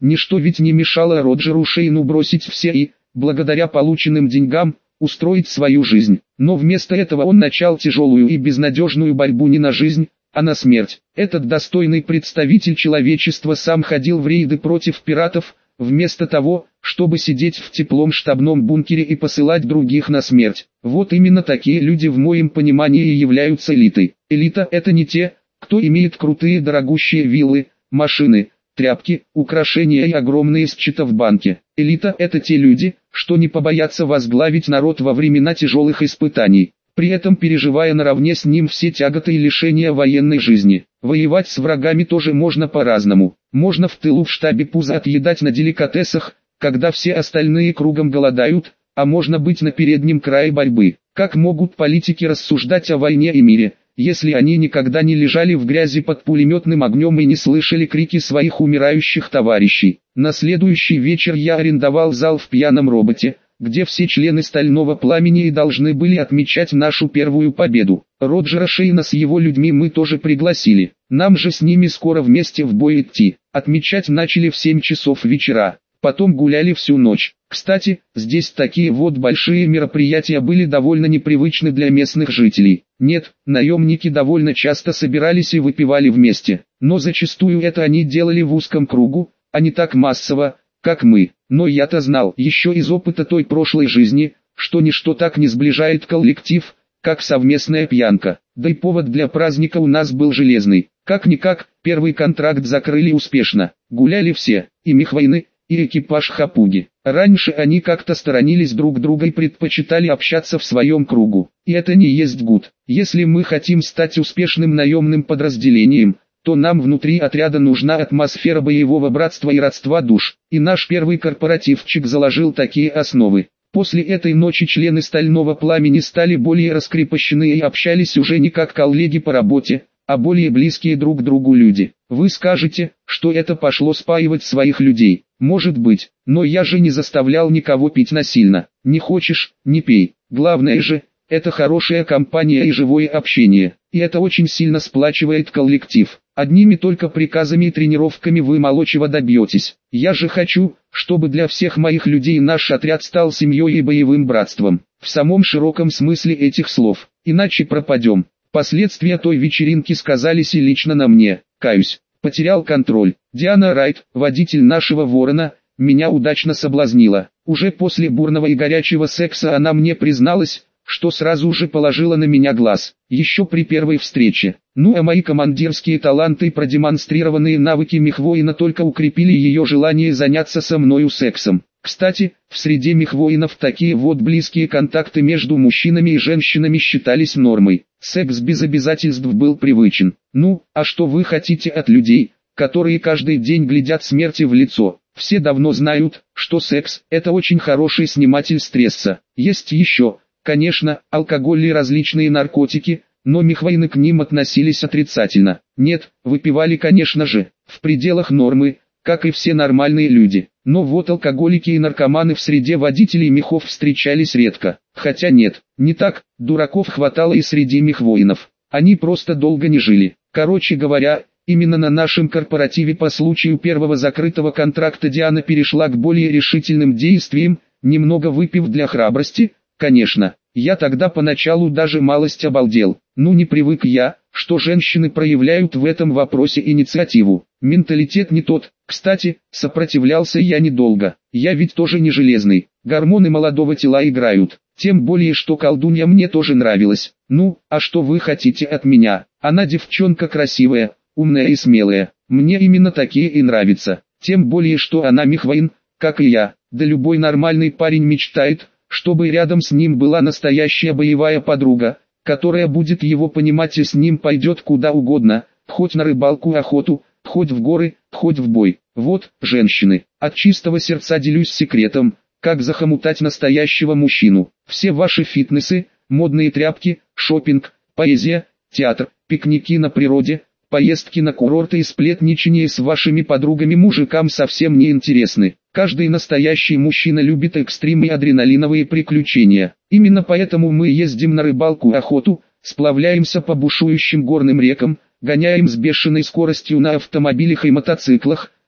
Ничто ведь не мешало Роджеру Шейну бросить все и, благодаря полученным деньгам, устроить свою жизнь. Но вместо этого он начал тяжелую и безнадежную борьбу не на жизнь, а на смерть. Этот достойный представитель человечества сам ходил в рейды против пиратов, вместо того, чтобы сидеть в теплом штабном бункере и посылать других на смерть. Вот именно такие люди в моем понимании и являются элитой. Элита – это не те, кто имеет крутые дорогущие виллы, машины, тряпки, украшения и огромные счета в банке. Элита – это те люди, что не побоятся возглавить народ во времена тяжелых испытаний, при этом переживая наравне с ним все тяготы и лишения военной жизни. Воевать с врагами тоже можно по-разному. Можно в тылу в штабе пузо отъедать на деликатесах, когда все остальные кругом голодают, а можно быть на переднем крае борьбы. Как могут политики рассуждать о войне и мире, если они никогда не лежали в грязи под пулеметным огнем и не слышали крики своих умирающих товарищей? На следующий вечер я арендовал зал в Пьяном роботе, где все члены Стального Пламени и должны были отмечать нашу первую победу. Роджера Шейна с его людьми мы тоже пригласили. Нам же с ними скоро вместе в бой идти. Отмечать начали в 7 часов вечера. Потом гуляли всю ночь. Кстати, здесь такие вот большие мероприятия были довольно непривычны для местных жителей. Нет, наемники довольно часто собирались и выпивали вместе. Но зачастую это они делали в узком кругу, а не так массово, как мы. Но я-то знал еще из опыта той прошлой жизни, что ничто так не сближает коллектив, как совместная пьянка. Да и повод для праздника у нас был железный. Как-никак, первый контракт закрыли успешно. Гуляли все, и Михвайны, и экипаж Хапуги. Раньше они как-то сторонились друг друга и предпочитали общаться в своем кругу. И это не есть гуд. Если мы хотим стать успешным наемным подразделением, то нам внутри отряда нужна атмосфера боевого братства и родства душ. И наш первый корпоративчик заложил такие основы. После этой ночи члены Стального Пламени стали более раскрепощены и общались уже не как коллеги по работе, а более близкие друг к другу люди. Вы скажете, что это пошло спаивать своих людей. Может быть, но я же не заставлял никого пить насильно. Не хочешь – не пей. Главное же – это хорошая компания и живое общение. И это очень сильно сплачивает коллектив. Одними только приказами и тренировками вы мало чего добьетесь. Я же хочу, чтобы для всех моих людей наш отряд стал семьей и боевым братством. В самом широком смысле этих слов. Иначе пропадем. Последствия той вечеринки сказались и лично на мне. Каюсь, потерял контроль. Диана Райт, водитель нашего Ворона, меня удачно соблазнила. Уже после бурного и горячего секса она мне призналась, что сразу же положила на меня глаз, еще при первой встрече. Ну а мои командирские таланты и продемонстрированные навыки мехвоина только укрепили ее желание заняться со мною сексом. Кстати, в среде мехвоинов такие вот близкие контакты между мужчинами и женщинами считались нормой. Секс без обязательств был привычен. Ну, а что вы хотите от людей, которые каждый день глядят смерти в лицо? Все давно знают, что секс – это очень хороший сниматель стресса. Есть еще, конечно, алкоголь и различные наркотики, но мехвоины к ним относились отрицательно. Нет, выпивали, конечно же, в пределах нормы, как и все нормальные люди. Но вот алкоголики и наркоманы в среде водителей мехов встречались редко. Хотя нет, не так, дураков хватало и среди мехвоинов. Они просто долго не жили. Короче говоря, именно на нашем корпоративе по случаю первого закрытого контракта Диана перешла к более решительным действиям, немного выпив для храбрости, конечно. Я тогда поначалу даже малость обалдел. Ну не привык я, что женщины проявляют в этом вопросе инициативу. Менталитет не тот. Кстати, сопротивлялся я недолго. Я ведь тоже не железный. Гормоны молодого тела играют. Тем более, что колдунья мне тоже нравилась. Ну, а что вы хотите от меня? Она девчонка красивая, умная и смелая. Мне именно такие и нравятся. Тем более, что она мехвоин, как и я. Да любой нормальный парень мечтает, чтобы рядом с ним была настоящая боевая подруга, которая будет его понимать и с ним пойдет куда угодно, хоть на рыбалку и охоту, хоть в горы, хоть в бой. Вот, женщины, от чистого сердца делюсь секретом, как захомутать настоящего мужчину. Все ваши фитнесы, модные тряпки, шопинг, поэзия, театр, пикники на природе, поездки на курорты и сплетничание с вашими подругами мужикам совсем не интересны. Каждый настоящий мужчина любит экстрим и адреналиновые приключения. Именно поэтому мы ездим на рыбалку и охоту, сплавляемся по бушующим горным рекам, гоняем с бешеной скоростью на автомобилях и мотоциклах,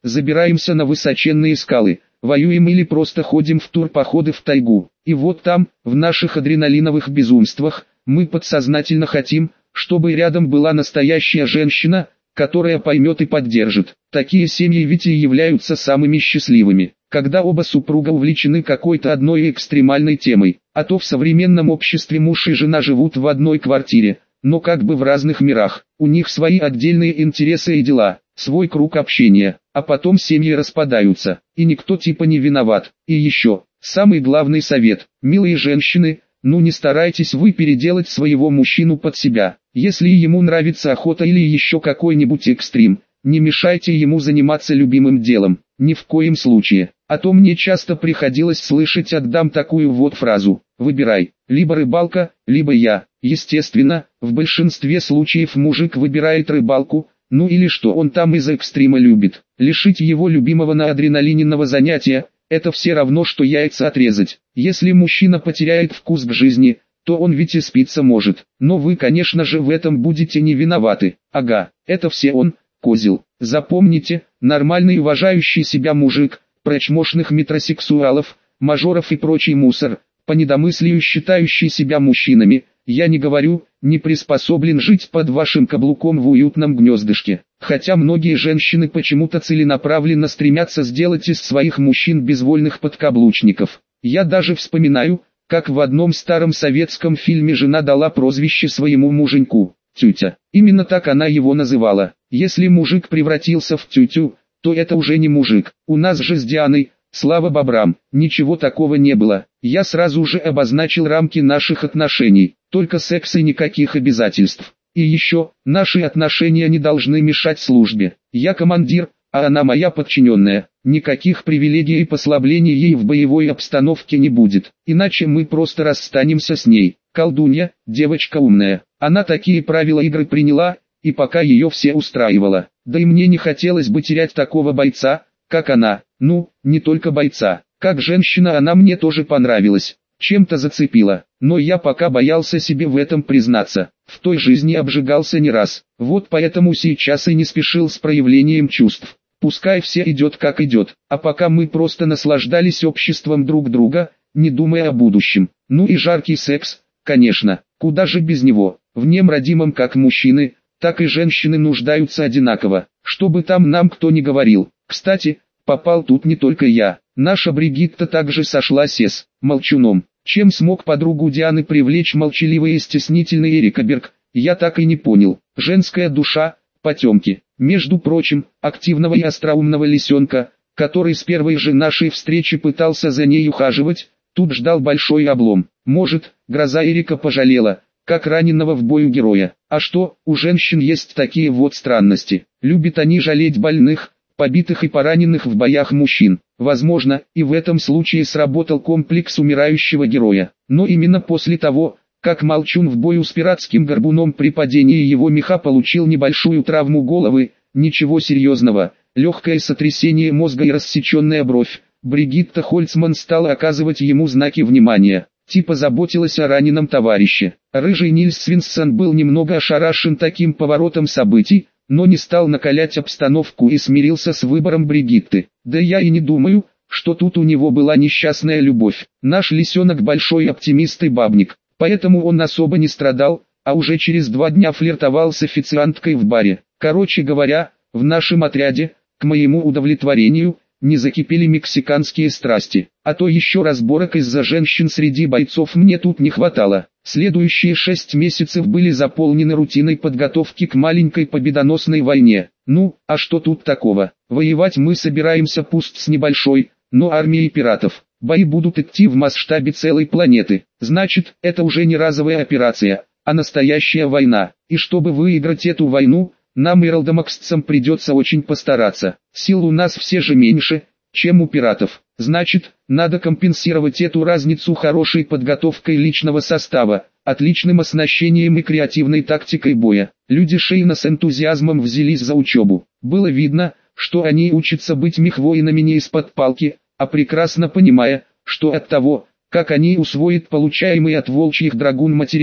забираемся на высоченные скалы, воюем или просто ходим в турпоходы в тайгу. И вот там, в наших адреналиновых безумствах, мы подсознательно хотим, чтобы рядом была настоящая женщина, которая поймет и поддержит. Такие семьи ведь и являются самыми счастливыми, когда оба супруга увлечены какой-то одной экстремальной темой. А то в современном обществе муж и жена живут в одной квартире, но как бы в разных мирах. У них свои отдельные интересы и дела, свой круг общения, а потом семьи распадаются, и никто типа не виноват. И еще, самый главный совет, милые женщины, ну не старайтесь вы переделать своего мужчину под себя. Если ему нравится охота или еще какой-нибудь экстрим, не мешайте ему заниматься любимым делом, ни в коем случае. А то мне часто приходилось слышать от дам такую вот фразу: «Выбирай, либо рыбалка, либо я». Естественно, в большинстве случаев мужик выбирает рыбалку, ну или что он там из экстрима любит. Лишить его любимого на адреналиненного занятия – это все равно, что яйца отрезать. Если мужчина потеряет вкус к жизни, то он ведь и спиться может. Но вы, конечно же, в этом будете не виноваты. Ага, это все он, козел. Запомните, нормальный уважающий себя мужик, прочь мощных метросексуалов, мажоров и прочий мусор, по недомыслию считающий себя мужчинами, я не говорю, не приспособлен жить под вашим каблуком в уютном гнездышке. Хотя многие женщины почему-то целенаправленно стремятся сделать из своих мужчин безвольных подкаблучников. Я даже вспоминаю, как в одном старом советском фильме жена дала прозвище своему муженьку – тютя. Именно так она его называла. Если мужик превратился в тютю, то это уже не мужик. У нас же с Дианой, слава бобрам, ничего такого не было. Я сразу же обозначил рамки наших отношений, только секс и никаких обязательств. И еще, наши отношения не должны мешать службе. Я командир, а она моя подчиненная. Никаких привилегий и послаблений ей в боевой обстановке не будет. Иначе мы просто расстанемся с ней. Колдунья, девочка умная. Она такие правила игры приняла, и пока ее все устраивало. Да и мне не хотелось бы терять такого бойца, как она. Ну, не только бойца. Как женщина она мне тоже понравилась. Чем-то зацепила, но я пока боялся себе в этом признаться. В той жизни обжигался не раз. Вот поэтому сейчас и не спешил с проявлением чувств. Пускай все идет как идет, а пока мы просто наслаждались обществом друг друга, не думая о будущем. Ну и жаркий секс, конечно, куда же без него. В нем родимом как мужчины, так и женщины нуждаются одинаково, чтобы там нам кто ни говорил. Кстати, попал тут не только я. Наша Бригитта также сошлась с молчуном. Чем смог подругу Дианы привлечь молчаливый и стеснительный Эрик Берг, я так и не понял. Женская душа, потемки. Между прочим, активного и остроумного лисенка, который с первой же нашей встречи пытался за ней ухаживать, тут ждал большой облом. Может, гроза Эрика пожалела, как раненого в бою героя. А что, у женщин есть такие вот странности. Любят они жалеть больных, побитых и пораненных в боях мужчин. Возможно, и в этом случае сработал комплекс умирающего героя. Но именно после того, как Молчун в бою с пиратским горбуном при падении его меха получил небольшую травму головы, ничего серьезного, легкое сотрясение мозга и рассеченная бровь, Бригитта Хольцман стала оказывать ему знаки внимания, типа заботилась о раненом товарище. Рыжий Нильс Свинсон был немного ошарашен таким поворотом событий, но не стал накалять обстановку и смирился с выбором Бригитты. Да я и не думаю, что тут у него была несчастная любовь. Наш лисенок большой оптимист и бабник, поэтому он особо не страдал, а уже через 2 дня флиртовал с официанткой в баре. Короче говоря, в нашем отряде, к моему удовлетворению, не закипели мексиканские страсти, а то еще разборок из-за женщин среди бойцов мне тут не хватало. Следующие 6 месяцев были заполнены рутиной подготовки к маленькой победоносной войне. Ну, а что тут такого? Воевать мы собираемся пусть с небольшой, но армией пиратов. Бои будут идти в масштабе целой планеты. Значит, это уже не разовая операция, а настоящая война. И чтобы выиграть эту войну, нам иралдомаксцам придется очень постараться. Сил у нас все же меньше, чем у пиратов. Значит, надо компенсировать эту разницу хорошей подготовкой личного состава, отличным оснащением и креативной тактикой боя. Люди Шейна с энтузиазмом взялись за учебу. Было видно, что они учатся быть мехвоинами не из-под палки, а прекрасно понимая, что от того, как они усвоят получаемый от волчьих драгун материал,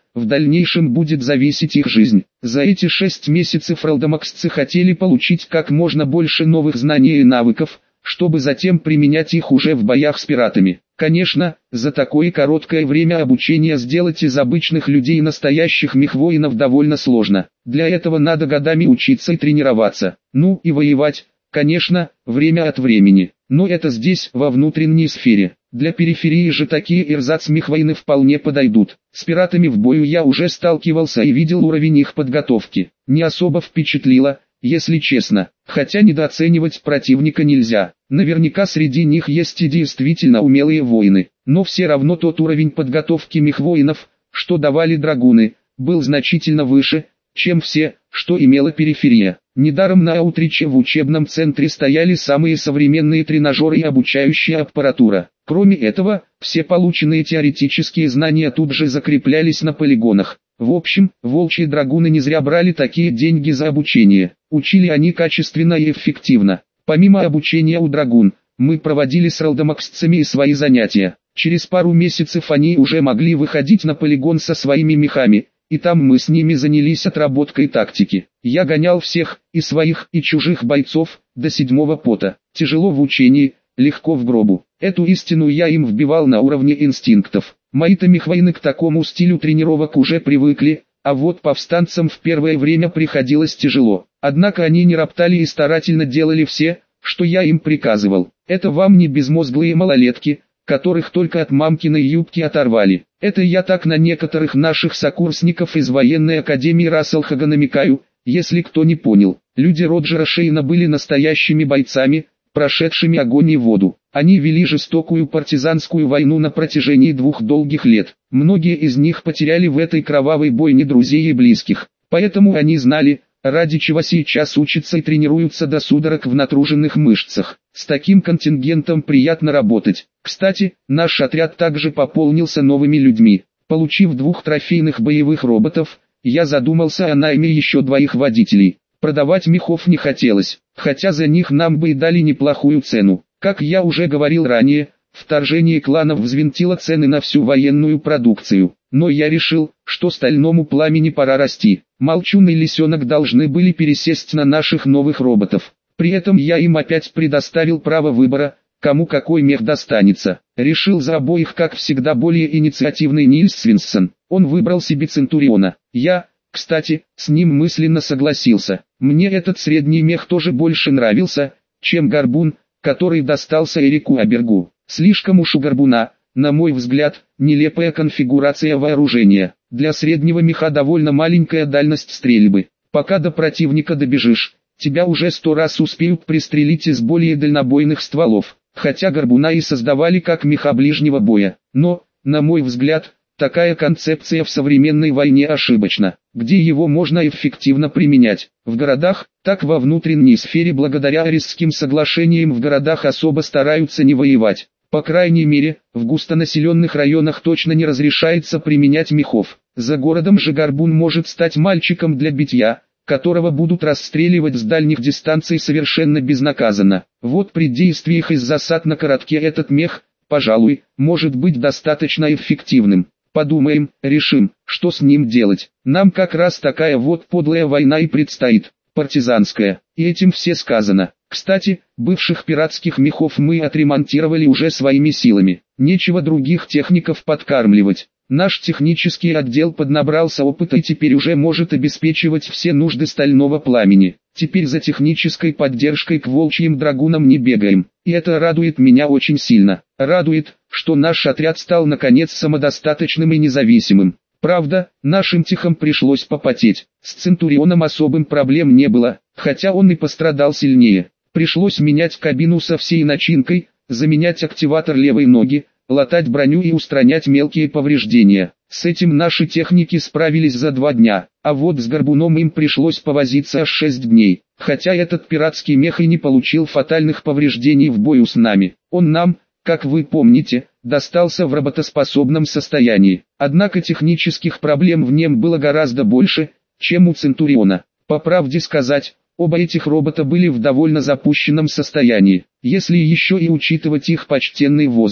в дальнейшем будет зависеть их жизнь. За эти 6 месяцев ралдомаксцы хотели получить как можно больше новых знаний и навыков, чтобы затем применять их уже в боях с пиратами. Конечно, за такое короткое время обучения сделать из обычных людей настоящих мехвоинов довольно сложно. Для этого надо годами учиться и тренироваться. Ну и воевать, конечно, время от времени. Но это здесь, во внутренней сфере. Для периферии же такие эрзац-мехвоины вполне подойдут. С пиратами в бою я уже сталкивался и видел уровень их подготовки. Не особо впечатлило, если честно. Хотя недооценивать противника нельзя. Наверняка среди них есть и действительно умелые воины. Но все равно тот уровень подготовки мехвоинов, что давали драгуны, был значительно выше, чем все, что имела периферия. Недаром на Аутриче в учебном центре стояли самые современные тренажеры и обучающая аппаратура. Кроме этого, все полученные теоретические знания тут же закреплялись на полигонах. В общем, волчьи драгуны не зря брали такие деньги за обучение. Учили они качественно и эффективно. Помимо обучения у драгун, мы проводили с ралдомаксцами и свои занятия. Через пару месяцев они уже могли выходить на полигон со своими мехами, и там мы с ними занялись отработкой тактики. Я гонял всех, и своих, и чужих бойцов, до 7-го пота. Тяжело в учении, легко в гробу. Эту истину я им вбивал на уровне инстинктов. Мои-то мехвоины к такому стилю тренировок уже привыкли, а вот повстанцам в первое время приходилось тяжело. Однако они не роптали и старательно делали все, что я им приказывал. Это вам не безмозглые малолетки, которых только от мамкиной юбки оторвали. Это я так на некоторых наших сокурсников из военной академии Расселхага намекаю, если кто не понял. Люди Роджера Шейна были настоящими бойцами, прошедшими огонь и воду. Они вели жестокую партизанскую войну на протяжении 2 долгих лет. Многие из них потеряли в этой кровавой бойне друзей и близких. Поэтому они знали, ради чего сейчас учатся и тренируются до судорог в натруженных мышцах. С таким контингентом приятно работать. Кстати, наш отряд также пополнился новыми людьми. Получив 2 трофейных боевых роботов, я задумался о найме еще 2 водителей. Продавать мехов не хотелось, хотя за них нам бы и дали неплохую цену. Как я уже говорил ранее, вторжение кланов взвинтило цены на всю военную продукцию. Но я решил, что стальному пламени пора расти. Молчун и Лисенок должны были пересесть на наших новых роботов. При этом я им опять предоставил право выбора, кому какой мех достанется. Решил за обоих, как всегда, более инициативный Нильс Свинсон. Он выбрал себе Центуриона. Я, кстати, с ним мысленно согласился. Мне этот средний мех тоже больше нравился, чем Горбун, который достался Эрику Абергу. Слишком уж у Горбуна, на мой взгляд, нелепая конфигурация вооружения. Для среднего меха довольно маленькая дальность стрельбы. Пока до противника добежишь, тебя уже 100 раз успеют пристрелить из более дальнобойных стволов. Хотя Горбуна и создавали как меха ближнего боя. Но, на мой взгляд, такая концепция в современной войне ошибочна. Где его можно эффективно применять? В городах, так во внутренней сфере благодаря Арисским соглашениям в городах особо стараются не воевать. По крайней мере, в густонаселенных районах точно не разрешается применять мехов. За городом же Горбун может стать мальчиком для битья, которого будут расстреливать с дальних дистанций совершенно безнаказанно. Вот при действиях из засад на коротке этот мех, пожалуй, может быть достаточно эффективным. Подумаем, решим, что с ним делать. Нам как раз такая вот подлая война и предстоит, партизанская, и этим все сказано. Кстати, бывших пиратских мехов мы отремонтировали уже своими силами. Нечего других техников подкармливать. Наш технический отдел поднабрался опыта и теперь уже может обеспечивать все нужды стального пламени. Теперь за технической поддержкой к волчьим драгунам не бегаем. И это радует меня очень сильно. Радует, что наш отряд стал наконец самодостаточным и независимым. Правда, нашим техам пришлось попотеть. С Центурионом особым проблем не было, хотя он и пострадал сильнее. Пришлось менять кабину со всей начинкой, заменять активатор левой ноги, латать броню и устранять мелкие повреждения. С этим наши техники справились за 2 дня, а вот с Горбуном им пришлось повозиться аж 6 дней. Хотя этот пиратский мех и не получил фатальных повреждений в бою с нами. Он нам, как вы помните, достался в работоспособном состоянии. Однако технических проблем в нем было гораздо больше, чем у Центуриона. По правде сказать, оба этих робота были в довольно запущенном состоянии, если еще и учитывать их почтенный возраст.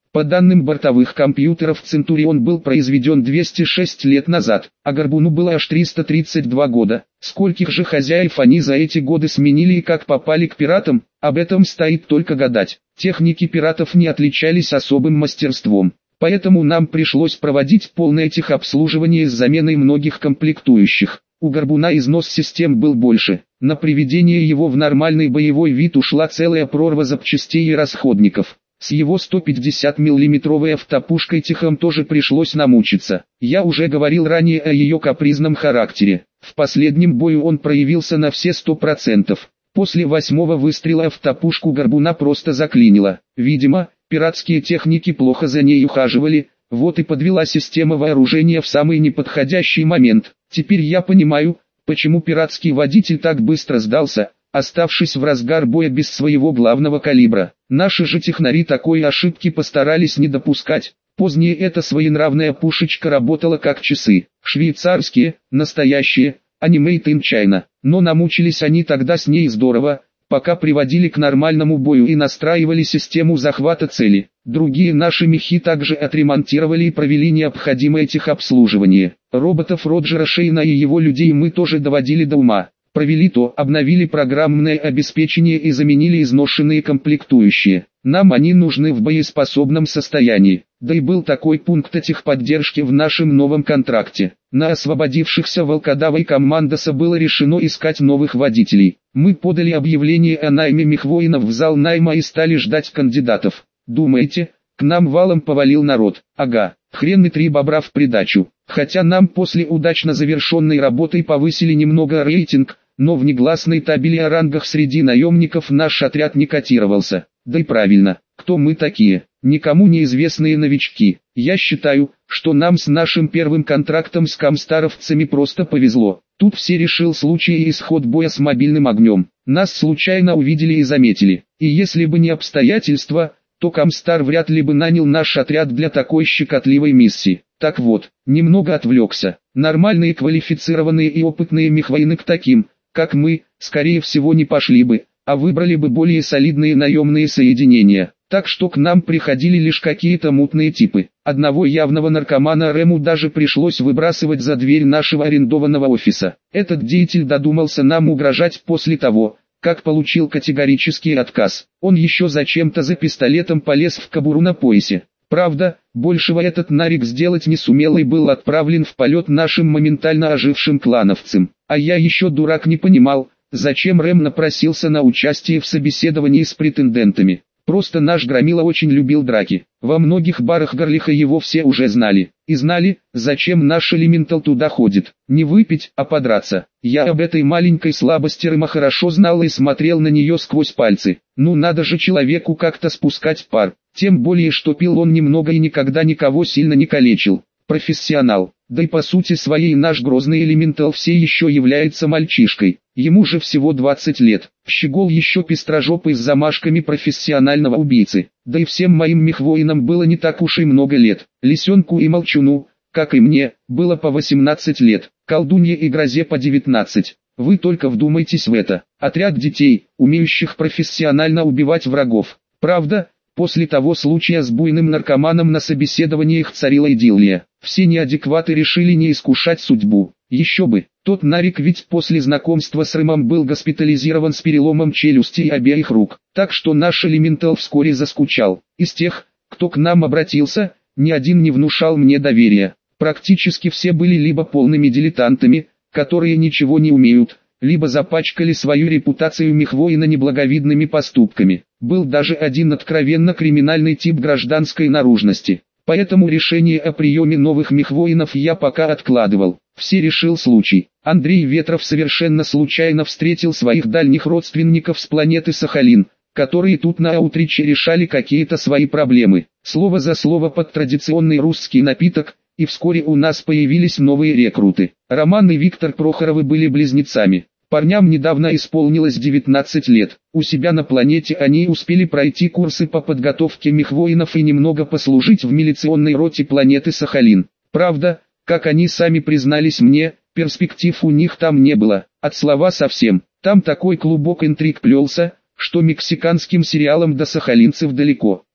По данным бортовых компьютеров, Центурион был произведен 206 лет назад, а Горбуну было аж 332 года. Скольких же хозяев они за эти годы сменили и как попали к пиратам, об этом стоит только гадать. Техники пиратов не отличались особым мастерством, поэтому нам пришлось проводить полное техобслуживание с заменой многих комплектующих. У Горбуна износ систем был больше, на приведение его в нормальный боевой вид ушла целая прорва запчастей и расходников. С его 150 миллиметровой автопушкой Техом тоже пришлось намучиться. Я уже говорил ранее о ее капризном характере. В последнем бою он проявился на все 100%. После 8-го выстрела автопушку Горбуна просто заклинило. Видимо, пиратские техники плохо за ней ухаживали, вот и подвела система вооружения в самый неподходящий момент. Теперь я понимаю, почему пиратский водитель так быстро сдался, оставшись в разгар боя без своего главного калибра. Наши же технари такой ошибки постарались не допускать. Позднее эта своенравная пушечка работала как часы. Швейцарские, настоящие, а не made in China. Но намучились они тогда с ней здорово, пока приводили к нормальному бою и настраивали систему захвата цели. Другие наши мехи также отремонтировали и провели необходимое техобслуживание. Роботов Роджера Шейна и его людей мы тоже доводили до ума. Провели то, обновили программное обеспечение и заменили изношенные комплектующие. Нам они нужны в боеспособном состоянии. Да и был такой пункт о техподдержке в нашем новом контракте. На освободившихся Волкодава и Коммандоса было решено искать новых водителей. Мы подали объявление о найме мехвоинов в зал найма и стали ждать кандидатов. Думаете, к нам валом повалил народ? Ага, хрен и 3 бобра в придачу. Хотя нам после удачно завершенной работы повысили немного рейтинг, но в негласной табели о рангах среди наемников наш отряд не котировался. Да и правильно, кто мы такие? Никому неизвестные новички. Я считаю, что нам с нашим первым контрактом с комстаровцами просто повезло. Тут все решил случай и исход боя с мобильным огнем. Нас случайно увидели и заметили. И если бы не обстоятельства, то Комстар вряд ли бы нанял наш отряд для такой щекотливой миссии. Так вот, немного отвлекся. Нормальные, квалифицированные и опытные мехвоины к таким, как мы, скорее всего не пошли бы, а выбрали бы более солидные наемные соединения. Так что к нам приходили лишь какие-то мутные типы. Одного явного наркомана Рему даже пришлось выбрасывать за дверь нашего арендованного офиса. Этот деятель додумался нам угрожать после того, как получил категорический отказ. Он еще зачем-то за пистолетом полез в кобуру на поясе. Правда, большего этот нарик сделать не сумел и был отправлен в полет нашим моментально ожившим клановцам. А я еще дурак не понимал, зачем Рэм напросился на участие в собеседовании с претендентами. Просто наш Громила очень любил драки. Во многих барах Горлиха его все уже знали. И знали, зачем наш элементал туда ходит. Не выпить, а подраться. Я об этой маленькой слабости Рыма хорошо знал и смотрел на нее сквозь пальцы. Ну надо же человеку как-то спускать пар. Тем более что пил он немного и никогда никого сильно не калечил. Профессионал. Да и по сути своей наш грозный элементал все еще является мальчишкой. Ему же всего 20 лет. Щегол еще пестрожопый с замашками профессионального убийцы. Да и всем моим мехвоинам было не так уж и много лет. Лисенку и Молчуну, как и мне, было по 18 лет. Колдунье и Грозе по 19. Вы только вдумайтесь в это. Отряд детей, умеющих профессионально убивать врагов. Правда, после того случая с буйным наркоманом на собеседованиях царила идиллия. Все неадекваты решили не искушать судьбу. Еще бы, тот нарик ведь после знакомства с Рымом был госпитализирован с переломом челюсти и обеих рук. Так что наш элементал вскоре заскучал. Из тех, кто к нам обратился, ни один не внушал мне доверия. Практически все были либо полными дилетантами, которые ничего не умеют, либо запачкали свою репутацию мехвоина неблаговидными поступками. Был даже один откровенно криминальный тип гражданской наружности. Поэтому решение о приеме новых мехвоинов я пока откладывал. Все решил случай. Андрей Ветров совершенно случайно встретил своих дальних родственников с планеты Сахалин, которые тут на аутриче решали какие-то свои проблемы. Слово за слово под традиционный русский напиток, и вскоре у нас появились новые рекруты. Роман и Виктор Прохоровы были близнецами. Парням недавно исполнилось 19 лет. У себя на планете они успели пройти курсы по подготовке мехвоинов и немного послужить в милиционной роте планеты Сахалин. Правда, как они сами признались мне, перспектив у них там не было, от слова совсем. Там такой клубок интриг плелся, что мексиканским сериалам до сахалинцев далеко.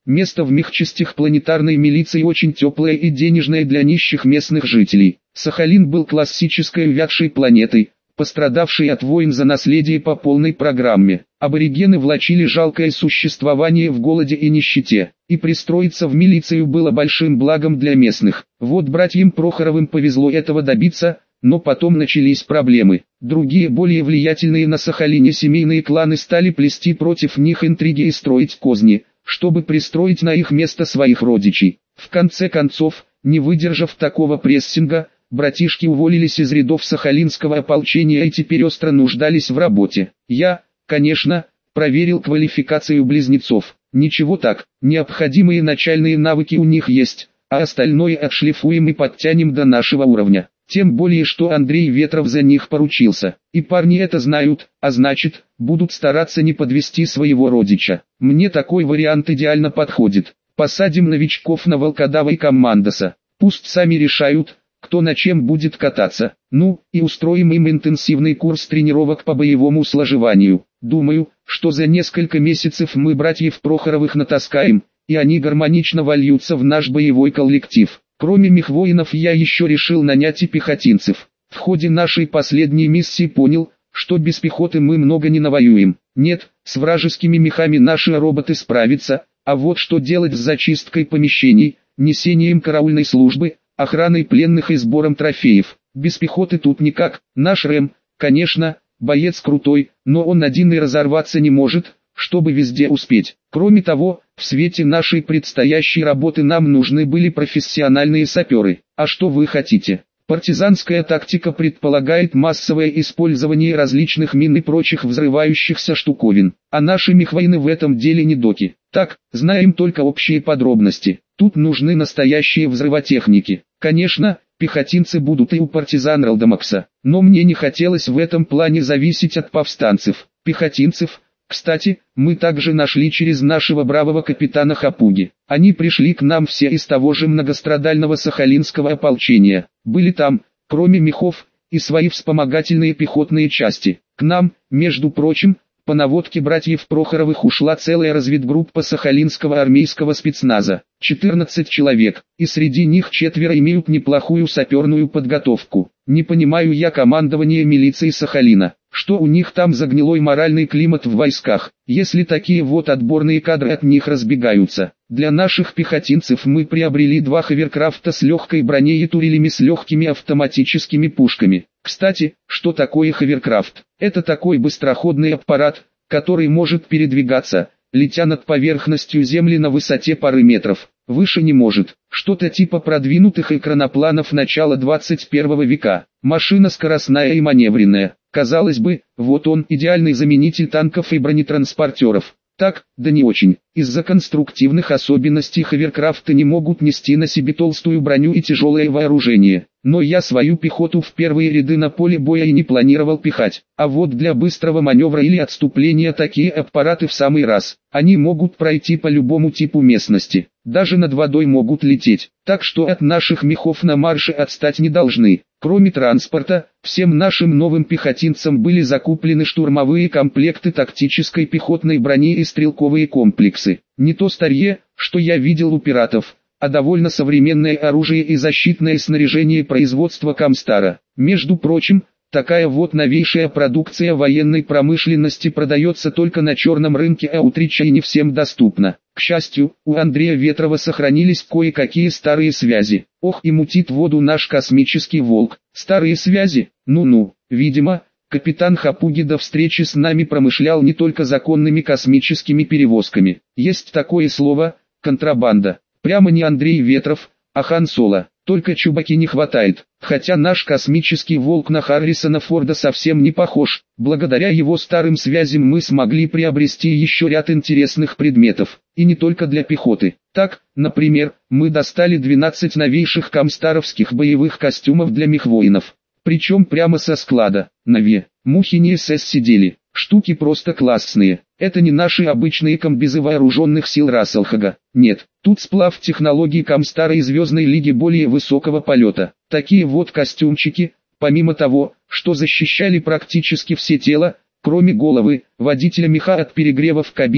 Место в мехчастях планетарной милиции очень теплое и денежное для нищих местных жителей. Сахалин был классической увядшей планетой, пострадавшей от войн за наследие по полной программе. Аборигены влачили жалкое существование в голоде и нищете, и пристроиться в милицию было большим благом для местных. Вот братьям Прохоровым повезло этого добиться, но потом начались проблемы. Другие более влиятельные на Сахалине семейные кланы стали плести против них интриги и строить козни, чтобы пристроить на их место своих родичей. В конце концов, не выдержав такого прессинга, братишки уволились из рядов сахалинского ополчения и теперь остро нуждались в работе. Я, конечно, проверил квалификацию близнецов. Ничего так, необходимые начальные навыки у них есть, а остальное отшлифуем и подтянем до нашего уровня. Тем более, что Андрей Ветров за них поручился. И парни это знают, а значит, будут стараться не подвести своего родича. Мне такой вариант идеально подходит. Посадим новичков на волкодава и командоса. Пусть сами решают, кто на чем будет кататься. Ну, и устроим им интенсивный курс тренировок по боевому сложеванию. Думаю, что за несколько месяцев мы братьев Прохоровых натаскаем, и они гармонично вольются в наш боевой коллектив. Кроме мехвоинов я еще решил нанять и пехотинцев. В ходе нашей последней миссии понял, что без пехоты мы много не навоюем. Нет, с вражескими мехами наши роботы справятся, а вот что делать с зачисткой помещений, несением караульной службы, охраной пленных и сбором трофеев. Без пехоты тут никак. Наш Рэм, конечно, боец крутой, но он один и разорваться не может, чтобы везде успеть. Кроме того, в свете нашей предстоящей работы нам нужны были профессиональные саперы. А что вы хотите? Партизанская тактика предполагает массовое использование различных мин и прочих взрывающихся штуковин. А наши мехвоины в этом деле не доки. Так, знаем только общие подробности. Тут нужны настоящие взрывотехники. Конечно, пехотинцы будут и у партизан Ралдамакса. Но мне не хотелось в этом плане зависеть от повстанцев. Пехотинцев, кстати, мы также нашли через нашего бравого капитана Хапуги. Они пришли к нам все из того же многострадального сахалинского ополчения. Были там, кроме мехов, и свои вспомогательные пехотные части. К нам, между прочим, по наводке братьев Прохоровых ушла целая разведгруппа сахалинского армейского спецназа. 14 человек, и среди них 4 имеют неплохую саперную подготовку. Не понимаю я командование милиции Сахалина. Что у них там за гнилой моральный климат в войсках, если такие вот отборные кадры от них разбегаются. Для наших пехотинцев мы приобрели 2 ховеркрафта с легкой броней и турелями с легкими автоматическими пушками. Кстати, что такое ховеркрафт? Это такой быстроходный аппарат, который может передвигаться, летя над поверхностью Земли на высоте пары метров. Выше не может. Что-то типа продвинутых экранопланов начала 21 века. Машина скоростная и маневренная. Казалось бы, вот он, идеальный заменитель танков и бронетранспортеров. Так, да не очень. Из-за конструктивных особенностей ховеркрафты не могут нести на себе толстую броню и тяжелое вооружение. Но я свою пехоту в первые ряды на поле боя и не планировал пихать. А вот для быстрого маневра или отступления такие аппараты в самый раз. Они могут пройти по любому типу местности. Даже над водой могут лететь. Так что от наших мехов на марше отстать не должны. Кроме транспорта, всем нашим новым пехотинцам были закуплены штурмовые комплекты тактической пехотной брони и стрелковые комплексы. Не то старье, что я видел у пиратов, а довольно современное оружие и защитное снаряжение производства Комстара. Между прочим, такая вот новейшая продукция военной промышленности продается только на черном рынке, а утрича и не всем доступна. К счастью, у Андрея Ветрова сохранились кое-какие старые связи. Ох, и мутит воду наш космический волк. Старые связи? Ну-ну, видимо, капитан Хапуги до встречи с нами промышлял не только законными космическими перевозками. Есть такое слово – контрабанда. Прямо не Андрей Ветров, а Хан Соло. Только Чубаки не хватает, хотя наш космический волк на Харрисона Форда совсем не похож. Благодаря его старым связям мы смогли приобрести еще ряд интересных предметов, и не только для пехоты. Так, например, мы достали 12 новейших комстаровских боевых костюмов для мехвоинов. Причем прямо со склада. На мухи не СС сидели. Штуки просто классные. Это не наши обычные комбезы вооруженных сил Расселхага. Нет, тут сплав технологий Комстара и Звездной Лиги более высокого полета. Такие вот костюмчики, помимо того, что защищали практически все тело, кроме головы, водителя меха от перегрева в кабине,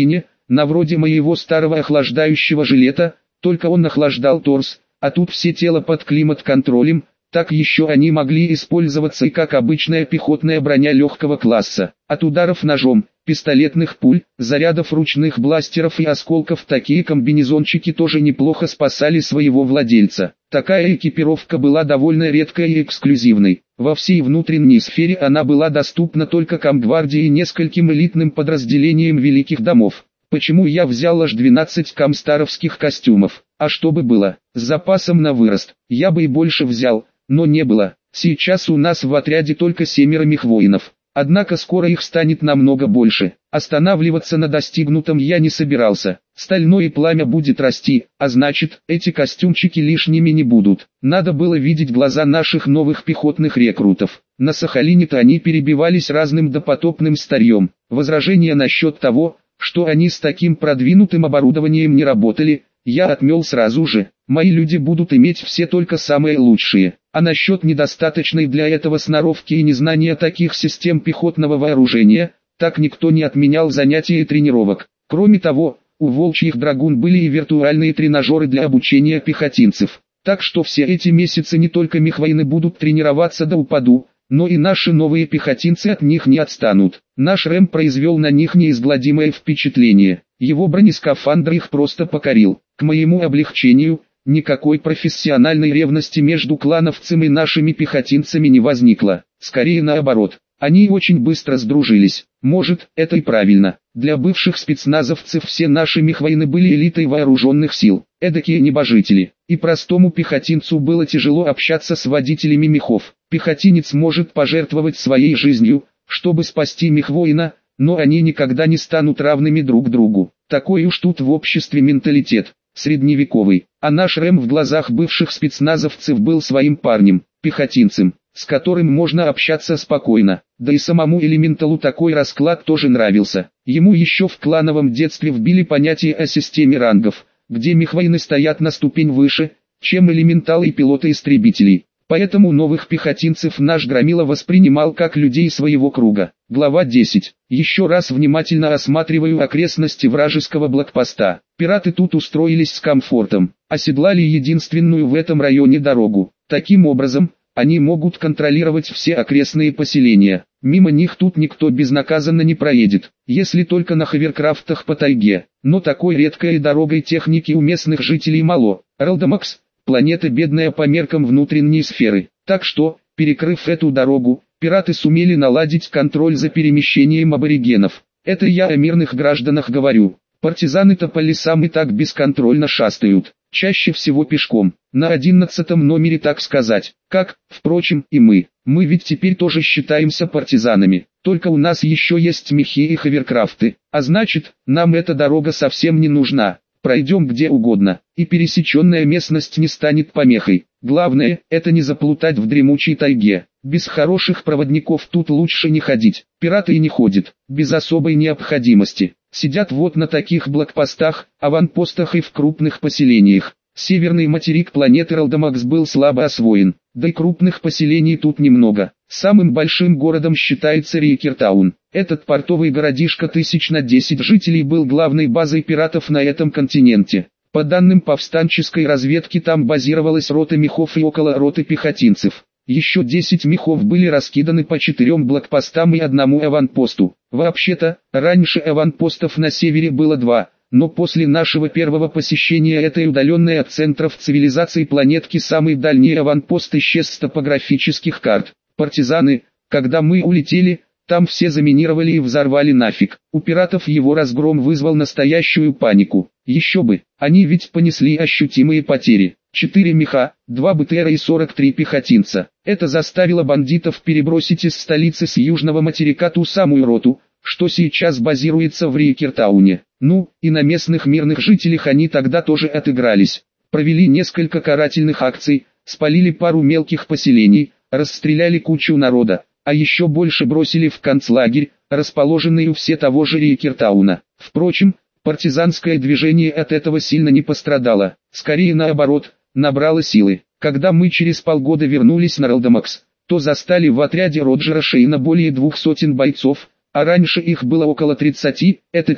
на вроде моего старого охлаждающего жилета, только он охлаждал торс, а тут все тело под климат-контролем, так еще они могли использоваться и как обычная пехотная броня легкого класса. От ударов ножом, пистолетных пуль, зарядов ручных бластеров и осколков такие комбинезончики тоже неплохо спасали своего владельца. Такая экипировка была довольно редкой и эксклюзивной. Во всей внутренней сфере она была доступна только комгвардии и нескольким элитным подразделениям великих домов. Почему я взял аж 12 комстаровских костюмов? А что бы было? С запасом на вырост. Я бы и больше взял, но не было. Сейчас у нас в отряде только 7 мехвоинов. Однако скоро их станет намного больше. Останавливаться на достигнутом я не собирался. Стальное пламя будет расти, а значит, эти костюмчики лишними не будут. Надо было видеть глаза наших новых пехотных рекрутов. На Сахалине-то они перебивались разным допотопным старьем. Возражения насчет того, что они с таким продвинутым оборудованием не работали, я отмел сразу же. Мои люди будут иметь все только самые лучшие. А насчет недостаточной для этого сноровки и незнания таких систем пехотного вооружения, так никто не отменял занятия и тренировок. Кроме того, у волчьих драгун были и виртуальные тренажеры для обучения пехотинцев. Так что все эти месяцы не только мехвоины будут тренироваться до упаду, но и наши новые пехотинцы от них не отстанут. Наш Рэм произвел на них неизгладимое впечатление. Его бронескафандр их просто покорил. К моему облегчению, никакой профессиональной ревности между клановцем и нашими пехотинцами не возникло. Скорее наоборот. Они очень быстро сдружились. Может, это и правильно. Для бывших спецназовцев все наши мехвоины были элитой вооруженных сил. Эдакие небожители. И простому пехотинцу было тяжело общаться с водителями мехов. Пехотинец может пожертвовать своей жизнью, чтобы спасти мехвоина, но они никогда не станут равными друг другу. Такой уж тут в обществе менталитет. Средневековый. А наш Рэм в глазах бывших спецназовцев был своим парнем, пехотинцем, с которым можно общаться спокойно. Да и самому элементалу такой расклад тоже нравился. Ему еще в клановом детстве вбили понятие о системе рангов, где мехвоины стоят на ступень выше, чем элементалы и пилоты истребителей. Поэтому новых пехотинцев наш Громила воспринимал как людей своего круга. Глава 10. Еще раз внимательно осматриваю окрестности вражеского блокпоста. Пираты тут устроились с комфортом, оседлали единственную в этом районе дорогу. Таким образом, они могут контролировать все окрестные поселения. Мимо них тут никто безнаказанно не проедет, если только на ховеркрафтах по тайге. Но такой редкой дорогой техники у местных жителей мало. Ралдамакс – планета бедная по меркам внутренней сферы. Так что, перекрыв эту дорогу, пираты сумели наладить контроль за перемещением аборигенов. Это я о мирных гражданах говорю. Партизаны-то по лесам и так бесконтрольно шастают, чаще всего пешком, на 11-м номере так сказать, как, впрочем, и мы. Мы ведь теперь тоже считаемся партизанами, только у нас еще есть мехи и ховеркрафты, а значит, нам эта дорога совсем не нужна. Пройдем где угодно, и пересеченная местность не станет помехой. Главное, это не заплутать в дремучей тайге. Без хороших проводников тут лучше не ходить. Пираты и не ходят, без особой необходимости. Сидят вот на таких блокпостах, аванпостах и в крупных поселениях. Северный материк планеты Ралдамакс был слабо освоен, да и крупных поселений тут немного. Самым большим городом считается Рейкертаун. Этот портовый городишко 1010 жителей был главной базой пиратов на этом континенте. По данным повстанческой разведки там базировалась рота мехов и около роты пехотинцев. Еще 10 мехов были раскиданы по 4 блокпостам и одному аванпосту. Вообще-то, раньше аванпостов на севере было 2. Но после нашего первого посещения этой удаленной от центров цивилизации планетки самый дальний аванпост исчез с топографических карт. Партизаны, когда мы улетели, там все заминировали и взорвали нафиг. У пиратов его разгром вызвал настоящую панику. Еще бы, они ведь понесли ощутимые потери. 4 меха, 2 БТРа и 43 пехотинца. Это заставило бандитов перебросить из столицы с южного материка ту самую роту, что сейчас базируется в Рейкертауне. Ну, и на местных мирных жителях они тогда тоже отыгрались. Провели несколько карательных акций, спалили пару мелких поселений, расстреляли кучу народа, а еще больше бросили в концлагерь, расположенный у все того же Рейкертауна. Впрочем, партизанское движение от этого сильно не пострадало, скорее наоборот, набрало силы. Когда мы через полгода вернулись на Ралдамакс, то застали в отряде Роджера Шейна более 200 бойцов, а раньше их было около 30, это те,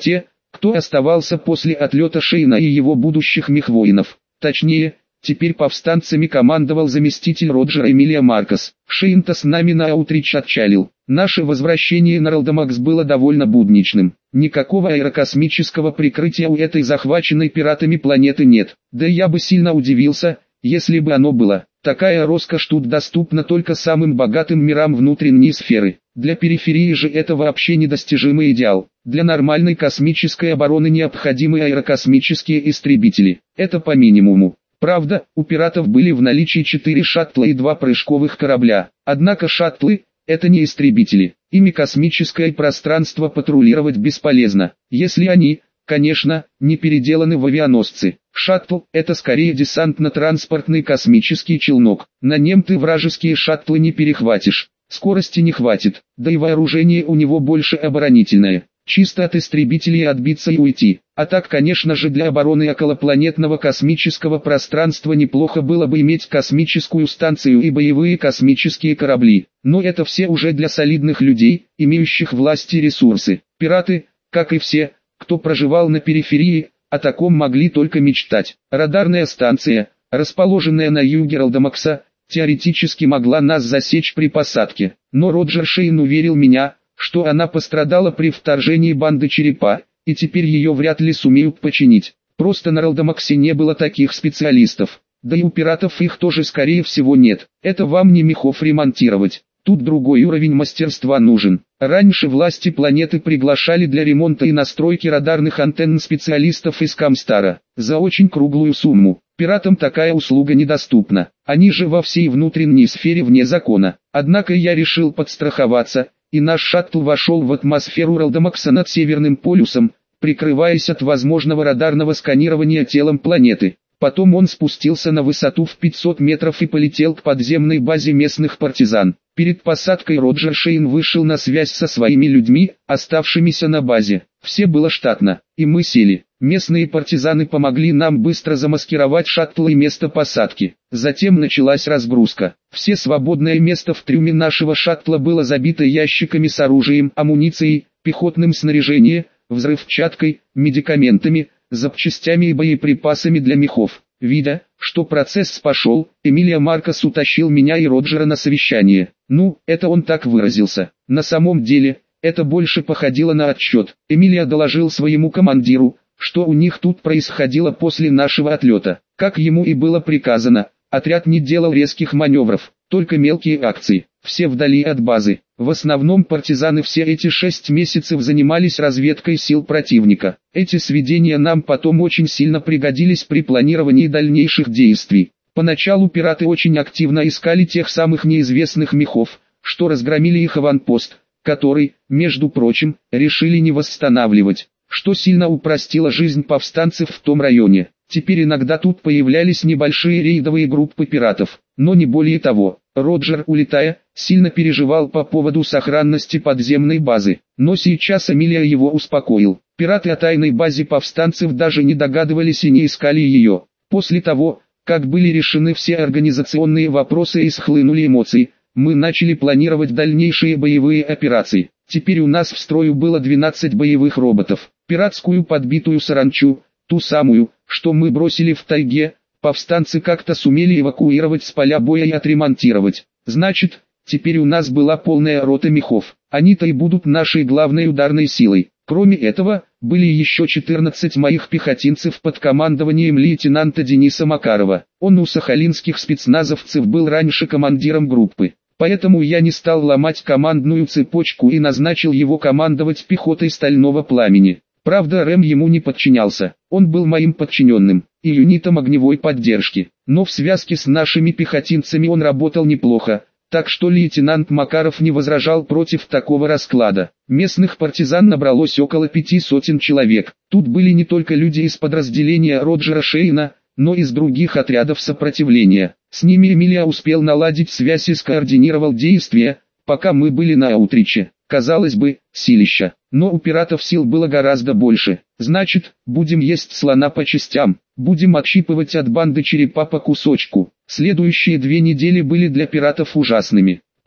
Кто оставался после отлета Шейна и его будущих мехвоинов? Точнее, теперь повстанцами командовал заместитель Роджера Эмилия Маркос. Шейн-то с нами на Аутрич отчалил. Наше возвращение на Ролдамакс было довольно будничным. Никакого аэрокосмического прикрытия у этой захваченной пиратами планеты нет. Да я бы сильно удивился, если бы оно было. Такая роскошь тут доступна только самым богатым мирам внутренней сферы. Для периферии же это вообще недостижимый идеал. Для нормальной космической обороны необходимы аэрокосмические истребители. Это по минимуму. Правда, у пиратов были в наличии 4 шаттла и 2 прыжковых корабля. Однако шаттлы – это не истребители. Ими космическое пространство патрулировать бесполезно, если они, конечно, не переделаны в авианосцы. Шаттл – это скорее десантно-транспортный космический челнок. На нем ты вражеские шаттлы не перехватишь, скорости не хватит, да и вооружение у него больше оборонительное. Чисто от истребителей отбиться и уйти. А так, конечно же, для обороны околопланетного космического пространства неплохо было бы иметь космическую станцию и боевые космические корабли. Но это все уже для солидных людей, имеющих власть и ресурсы. Пираты, как и все, кто проживал на периферии, о таком могли только мечтать. Радарная станция, расположенная на юге Ролдамакса, теоретически могла нас засечь при посадке. Но Роджер Шейн уверил меня, что она пострадала при вторжении банды Черепа, и теперь ее вряд ли сумеют починить. Просто на Ролдамаксе не было таких специалистов. Да и у пиратов их тоже скорее всего нет. Это вам не мехов ремонтировать. Тут другой уровень мастерства нужен. Раньше власти планеты приглашали для ремонта и настройки радарных антенн специалистов из Камстара. За очень круглую сумму. Пиратам такая услуга недоступна. Они же во всей внутренней сфере вне закона. Однако я решил подстраховаться, и наш шаттл вошел в атмосферу Ролдамакса над Северным полюсом, прикрываясь от возможного радарного сканирования телом планеты. Потом он спустился на высоту в 500 метров и полетел к подземной базе местных партизан. Перед посадкой Роджер Шейн вышел на связь со своими людьми, оставшимися на базе. Все было штатно, и мы сели. Местные партизаны помогли нам быстро замаскировать шаттл и место посадки. Затем началась разгрузка. Все свободное место в трюме нашего шаттла было забито ящиками с оружием, амуницией, пехотным снаряжением, взрывчаткой, медикаментами, запчастями и боеприпасами для мехов. Видя, что процесс пошел, Эмилия Маркос утащил меня и Роджера на совещание. Ну, это он так выразился. На самом деле, это больше походило на отчет. Эмилия доложил своему командиру, что у них тут происходило после нашего отлета. Как ему и было приказано, отряд не делал резких маневров, только мелкие акции. Все вдали от базы. В основном партизаны все эти 6 месяцев занимались разведкой сил противника. Эти сведения нам потом очень сильно пригодились при планировании дальнейших действий. Поначалу пираты очень активно искали тех самых неизвестных мехов, что разгромили их аванпост, который, между прочим, решили не восстанавливать, что сильно упростило жизнь повстанцев в том районе. Теперь иногда тут появлялись небольшие рейдовые группы пиратов, но не более того. Роджер, улетая, сильно переживал по поводу сохранности подземной базы, но сейчас Эмилия его успокоил. Пираты о тайной базе повстанцев даже не догадывались и не искали ее. После того, как были решены все организационные вопросы и схлынули эмоции, мы начали планировать дальнейшие боевые операции. Теперь у нас в строю было 12 боевых роботов. Пиратскую подбитую саранчу, ту самую, что мы бросили в тайге, повстанцы как-то сумели эвакуировать с поля боя и отремонтировать. Значит, теперь у нас была полная рота мехов. Они-то и будут нашей главной ударной силой. Кроме этого, были еще 14 моих пехотинцев под командованием лейтенанта Дениса Макарова. Он у сахалинских спецназовцев был раньше командиром группы. Поэтому я не стал ломать командную цепочку и назначил его командовать пехотой Стального Пламени. Правда, Рэм ему не подчинялся, он был моим подчиненным и юнитом огневой поддержки, но в связке с нашими пехотинцами он работал неплохо, так что лейтенант Макаров не возражал против такого расклада. Местных партизан набралось около 500 человек, тут были не только люди из подразделения Роджера Шейна, но и из других отрядов сопротивления. С ними Эмилия успел наладить связь и скоординировал действия, пока мы были на Аутриче. Казалось бы, силища, но у пиратов сил было гораздо больше. Значит, будем есть слона по частям, будем отщипывать от банды Черепа по кусочку. Следующие 2 недели были для пиратов ужасными.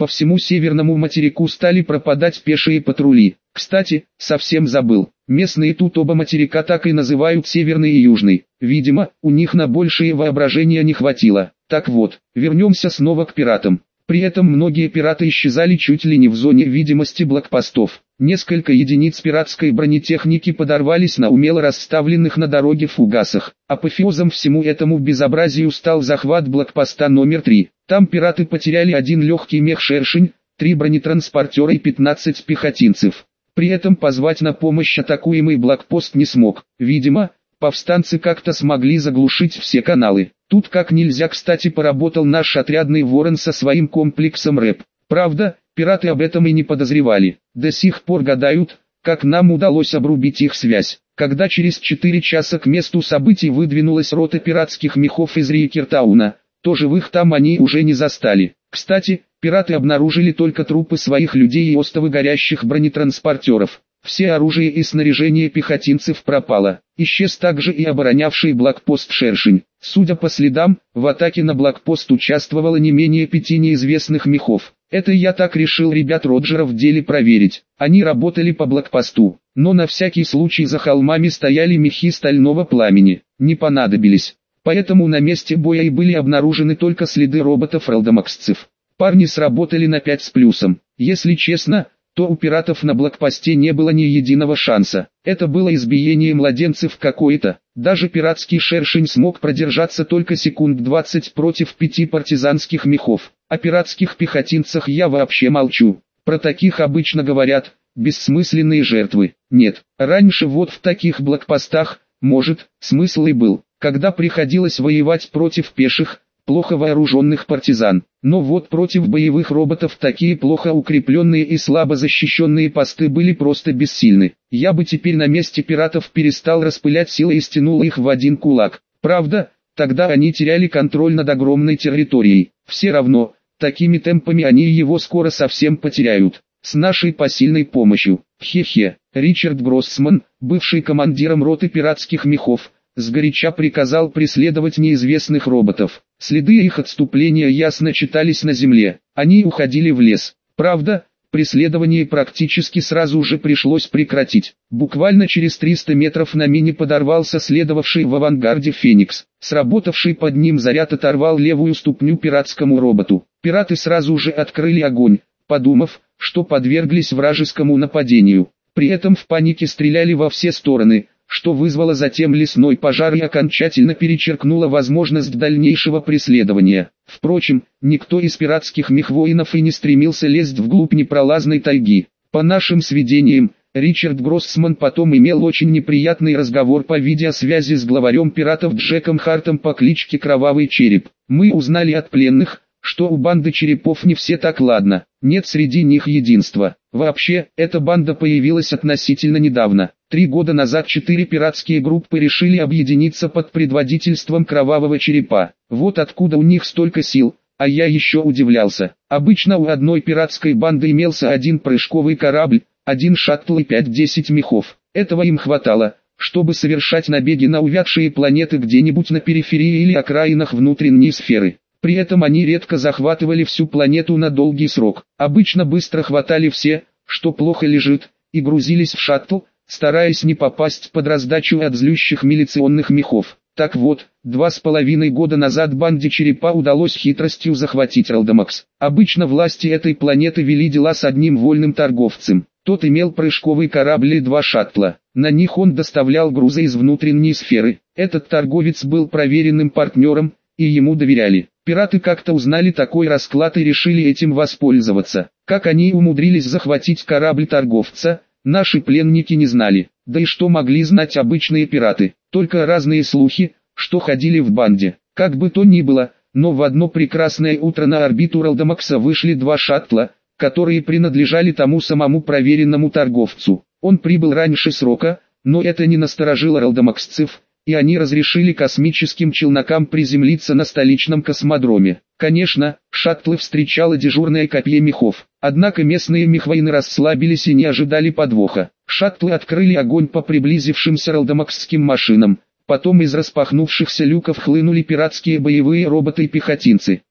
По всему северному материку стали пропадать пешие патрули. Кстати, совсем забыл, местные тут оба материка так и называют Северный и Южный. Видимо, у них на большее воображение не хватило. Так вот, вернемся снова к пиратам. При этом многие пираты исчезали чуть ли не в зоне видимости блокпостов. Несколько единиц пиратской бронетехники подорвались на умело расставленных на дороге фугасах. Апофеозом всему этому безобразию стал захват блокпоста номер 3. Там пираты потеряли один легкий мех-шершень, 3 бронетранспортера и 15 пехотинцев. При этом позвать на помощь атакуемый блокпост не смог. Видимо, повстанцы как-то смогли заглушить все каналы. Тут как нельзя кстати поработал наш отрядный ворон со своим комплексом РЭП. Правда, пираты об этом и не подозревали. До сих пор гадают, как нам удалось обрубить их связь. Когда через 4 часа к месту событий выдвинулась рота пиратских мехов из Рикертауна, то живых там они уже не застали. Кстати, пираты обнаружили только трупы своих людей и остовы горящих бронетранспортеров. Все оружие и снаряжение пехотинцев пропало. Исчез также и оборонявший блокпост Шершень. Судя по следам, в атаке на блокпост участвовало не менее 5 неизвестных мехов. Это я так решил ребят Роджера в деле проверить. Они работали по блокпосту, но на всякий случай за холмами стояли мехи стального пламени. Не понадобились. Поэтому на месте боя и были обнаружены только следы роботов-ралдомаксцев. Парни сработали на 5 с плюсом. Если честно, то у пиратов на блокпосте не было ни единого шанса. Это было избиение младенцев какое-то. Даже пиратский Шершень смог продержаться только секунд 20 против 5 партизанских мехов. О пиратских пехотинцах я вообще молчу. Про таких обычно говорят, бессмысленные жертвы. Нет, раньше вот в таких блокпостах, может, смысл и был, когда приходилось воевать против пеших, плохо вооруженных партизан. Но вот против боевых роботов такие плохо укрепленные и слабо защищенные посты были просто бессильны. Я бы теперь на месте пиратов перестал распылять силы и стянул их в один кулак. Правда, тогда они теряли контроль над огромной территорией. Все равно, такими темпами они его скоро совсем потеряют. С нашей посильной помощью. Хе-хе. Ричард Гроссман, бывший командиром роты пиратских мехов, сгоряча приказал преследовать неизвестных роботов. Следы их отступления ясно читались на земле. Они уходили в лес. Правда, преследование практически сразу же пришлось прекратить. Буквально через 300 метров на мине подорвался следовавший в авангарде Феникс. Сработавший под ним заряд оторвал левую ступню пиратскому роботу. Пираты сразу же открыли огонь, подумав, что подверглись вражескому нападению. При этом в панике стреляли во все стороны, что вызвало затем лесной пожар и окончательно перечеркнуло возможность дальнейшего преследования. Впрочем, никто из пиратских мехвоинов и не стремился лезть вглубь непролазной тайги. По нашим сведениям, Ричард Гроссман потом имел очень неприятный разговор по видеосвязи с главарем пиратов Джеком Хартом по кличке Кровавый Череп. Мы узнали от пленных, что у банды черепов не все так ладно, нет среди них единства. Вообще, эта банда появилась относительно недавно. 3 года назад 4 пиратские группы решили объединиться под предводительством Кровавого Черепа. Вот откуда у них столько сил, а я еще удивлялся. Обычно у одной пиратской банды имелся один прыжковый корабль, один шаттл и 5-10 мехов. Этого им хватало, чтобы совершать набеги на увядшие планеты где-нибудь на периферии или окраинах внутренней сферы. При этом они редко захватывали всю планету на долгий срок. Обычно быстро хватали все, что плохо лежит, и грузились в шаттл, стараясь не попасть под раздачу от злющих милиционных мехов. Так вот, 2,5 года назад банде Черепа удалось хитростью захватить Ралдомакс. Обычно власти этой планеты вели дела с одним вольным торговцем. Тот имел прыжковый корабль и 2 шаттла. На них он доставлял грузы из внутренней сферы. Этот торговец был проверенным партнером, и ему доверяли. Пираты как-то узнали такой расклад и решили этим воспользоваться. Как они умудрились захватить корабль торговца, наши пленники не знали. Да и что могли знать обычные пираты? Только разные слухи, что ходили в банде. Как бы то ни было, но в одно прекрасное утро на орбиту Ралдомакса вышли 2 шаттла, которые принадлежали тому самому проверенному торговцу. Он прибыл раньше срока, но это не насторожило ралдомаксцев, и они разрешили космическим челнокам приземлиться на столичном космодроме. Конечно, шаттлы встречало дежурное копье мехов, однако местные мехвоины расслабились и не ожидали подвоха. Шаттлы открыли огонь по приблизившимся ралдомаксским машинам, потом из распахнувшихся люков хлынули пиратские боевые роботы и пехотинцы.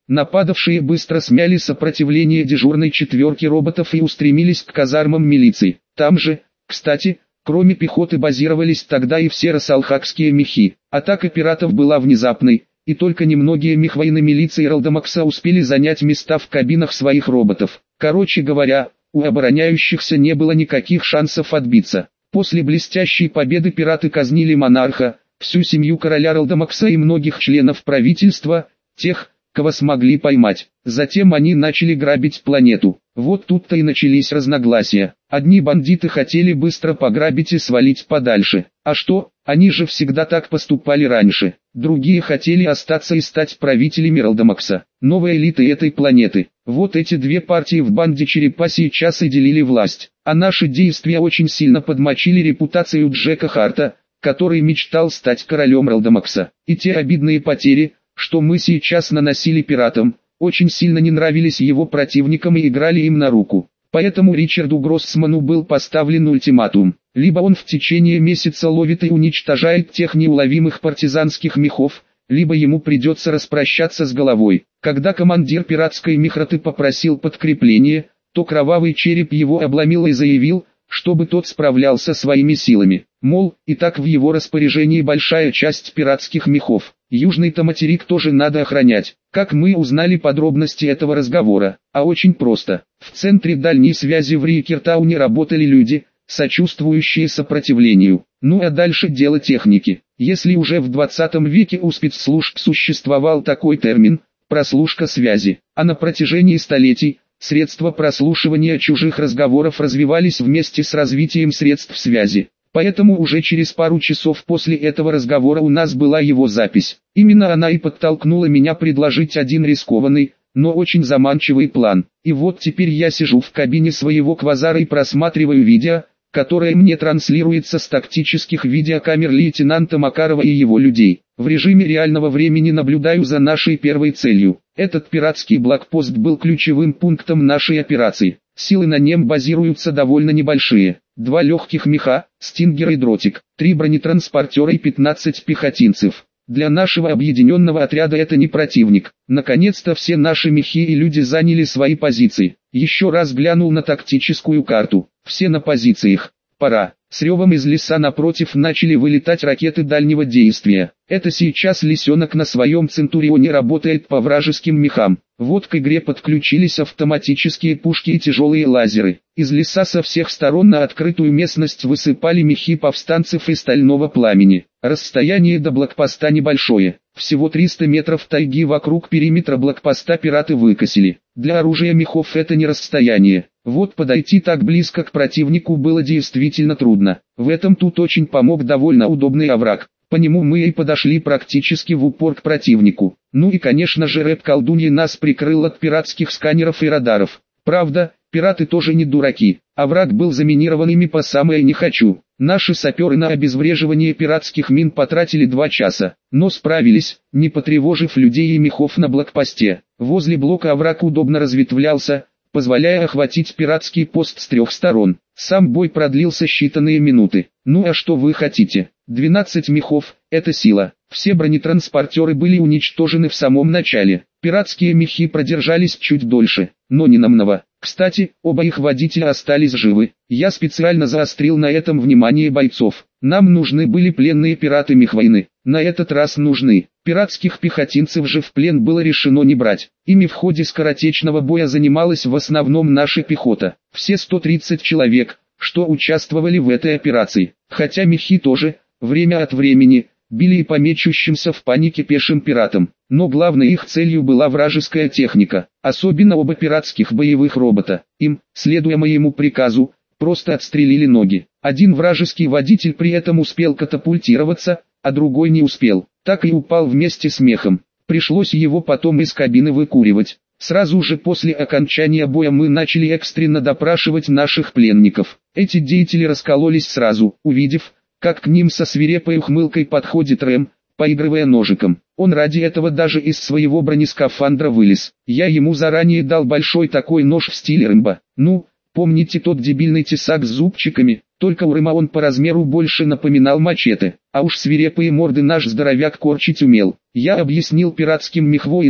Нападавшие быстро смяли сопротивление дежурной четверки роботов и устремились к казармам милиции. Там же, кстати, кроме пехоты базировались тогда и все рассалхакские мехи. Атака пиратов была внезапной, и только немногие мехвоины милиции Ралдамакса успели занять места в кабинах своих роботов. Короче говоря, у обороняющихся не было никаких шансов отбиться. После блестящей победы пираты казнили монарха, всю семью короля Ралдамакса и многих членов правительства, тех, кого смогли поймать. Затем они начали грабить планету. Вот тут-то и начались разногласия. Одни бандиты хотели быстро пограбить и свалить подальше. А что, они же всегда так поступали раньше. Другие хотели остаться и стать правителями Ралдамакса, новой элиты этой планеты. Вот эти две партии в банде Черепа сейчас и делили власть. А наши действия очень сильно подмочили репутацию Джека Харта, который мечтал стать королем Ралдамакса. И те обидные потери, что мы сейчас наносили пиратам, очень сильно не нравились его противникам и играли им на руку. Поэтому Ричарду Гроссману был поставлен ультиматум. Либо он в течение месяца ловит и уничтожает тех неуловимых партизанских мехов, либо ему придется распрощаться с головой. Когда командир пиратской мехроты попросил подкрепление, то кровавый череп его обломил и заявил, чтобы тот справлялся своими силами. Мол, и так в его распоряжении большая часть пиратских мехов. Южный-то материк тоже надо охранять. Как мы узнали подробности этого разговора? А очень просто. В центре дальней связи в Рикертауне работали люди, сочувствующие сопротивлению. Ну а дальше дело техники. Если уже в 20 веке у спецслужб существовал такой термин – прослушка связи, а на протяжении столетий средства прослушивания чужих разговоров развивались вместе с развитием средств связи. Поэтому уже через пару часов после этого разговора у нас была его запись. Именно она и подтолкнула меня предложить один рискованный, но очень заманчивый план. И вот теперь я сижу в кабине своего квазара и просматриваю видео, которое мне транслируется с тактических видеокамер лейтенанта Макарова и его людей. В режиме реального времени наблюдаю за нашей первой целью. Этот пиратский блокпост был ключевым пунктом нашей операции. Силы на нем базируются довольно небольшие. 2 легких меха, Стингер и Дротик, 3 бронетранспортера и 15 пехотинцев. Для нашего объединенного отряда это не противник. Наконец-то все наши мехи и люди заняли свои позиции. Еще раз глянул на тактическую карту. Все на позициях. Пора. С ревом из леса напротив начали вылетать ракеты дальнего действия. Это сейчас лисенок на своем Центурионе работает по вражеским мехам. Вот к игре подключились автоматические пушки и тяжелые лазеры. Из леса со всех сторон на открытую местность высыпали мехи повстанцев и стального пламени. Расстояние до блокпоста небольшое. Всего 300 метров тайги вокруг периметра блокпоста пираты выкосили. Для оружия мехов это не расстояние. Вот подойти так близко к противнику было действительно трудно. В этом тут очень помог довольно удобный овраг. По нему мы и подошли практически в упор к противнику. Ну и конечно же рэп-колдунья нас прикрыл от пиратских сканеров и радаров. Правда, пираты тоже не дураки. Овраг был заминирован ими по самое не хочу. Наши саперы на обезвреживание пиратских мин потратили 2 часа, но справились, не потревожив людей и мехов на блокпосте. Возле блока овраг удобно разветвлялся, позволяя охватить пиратский пост с 3 сторон. Сам бой продлился считанные минуты. Ну а что вы хотите? 12 мехов – это сила. Все бронетранспортеры были уничтожены в самом начале. Пиратские мехи продержались чуть дольше, но не намного. Кстати, оба их водителя остались живы. Я специально заострил на этом внимание бойцов. Нам нужны были пленные пираты мехвойны. На этот раз нужны. Пиратских пехотинцев же в плен было решено не брать. Ими в ходе скоротечного боя занималась в основном наша пехота. Все 130 человек, что участвовали в этой операции. Хотя мехи тоже, время от времени, били и по мечущимся в панике пешим пиратам. Но главной их целью была вражеская техника, особенно оба пиратских боевых робота. Им, следуя моему приказу, просто отстрелили ноги. Один вражеский водитель при этом успел катапультироваться, а другой не успел. Так и упал вместе с мехом. Пришлось его потом из кабины выкуривать. Сразу же после окончания боя мы начали экстренно допрашивать наших пленников. Эти деятели раскололись сразу, увидев, как к ним со свирепой ухмылкой подходит Рэм, поигрывая ножиком. Он ради этого даже из своего бронескафандра вылез. Я ему заранее дал большой такой нож в стиле Рэмбо. Ну, помните тот дебильный тесак с зубчиками? Только у Рэма он по размеру больше напоминал мачете. А уж свирепые морды наш здоровяк корчить умел. Я объяснил пиратским мехвоинам,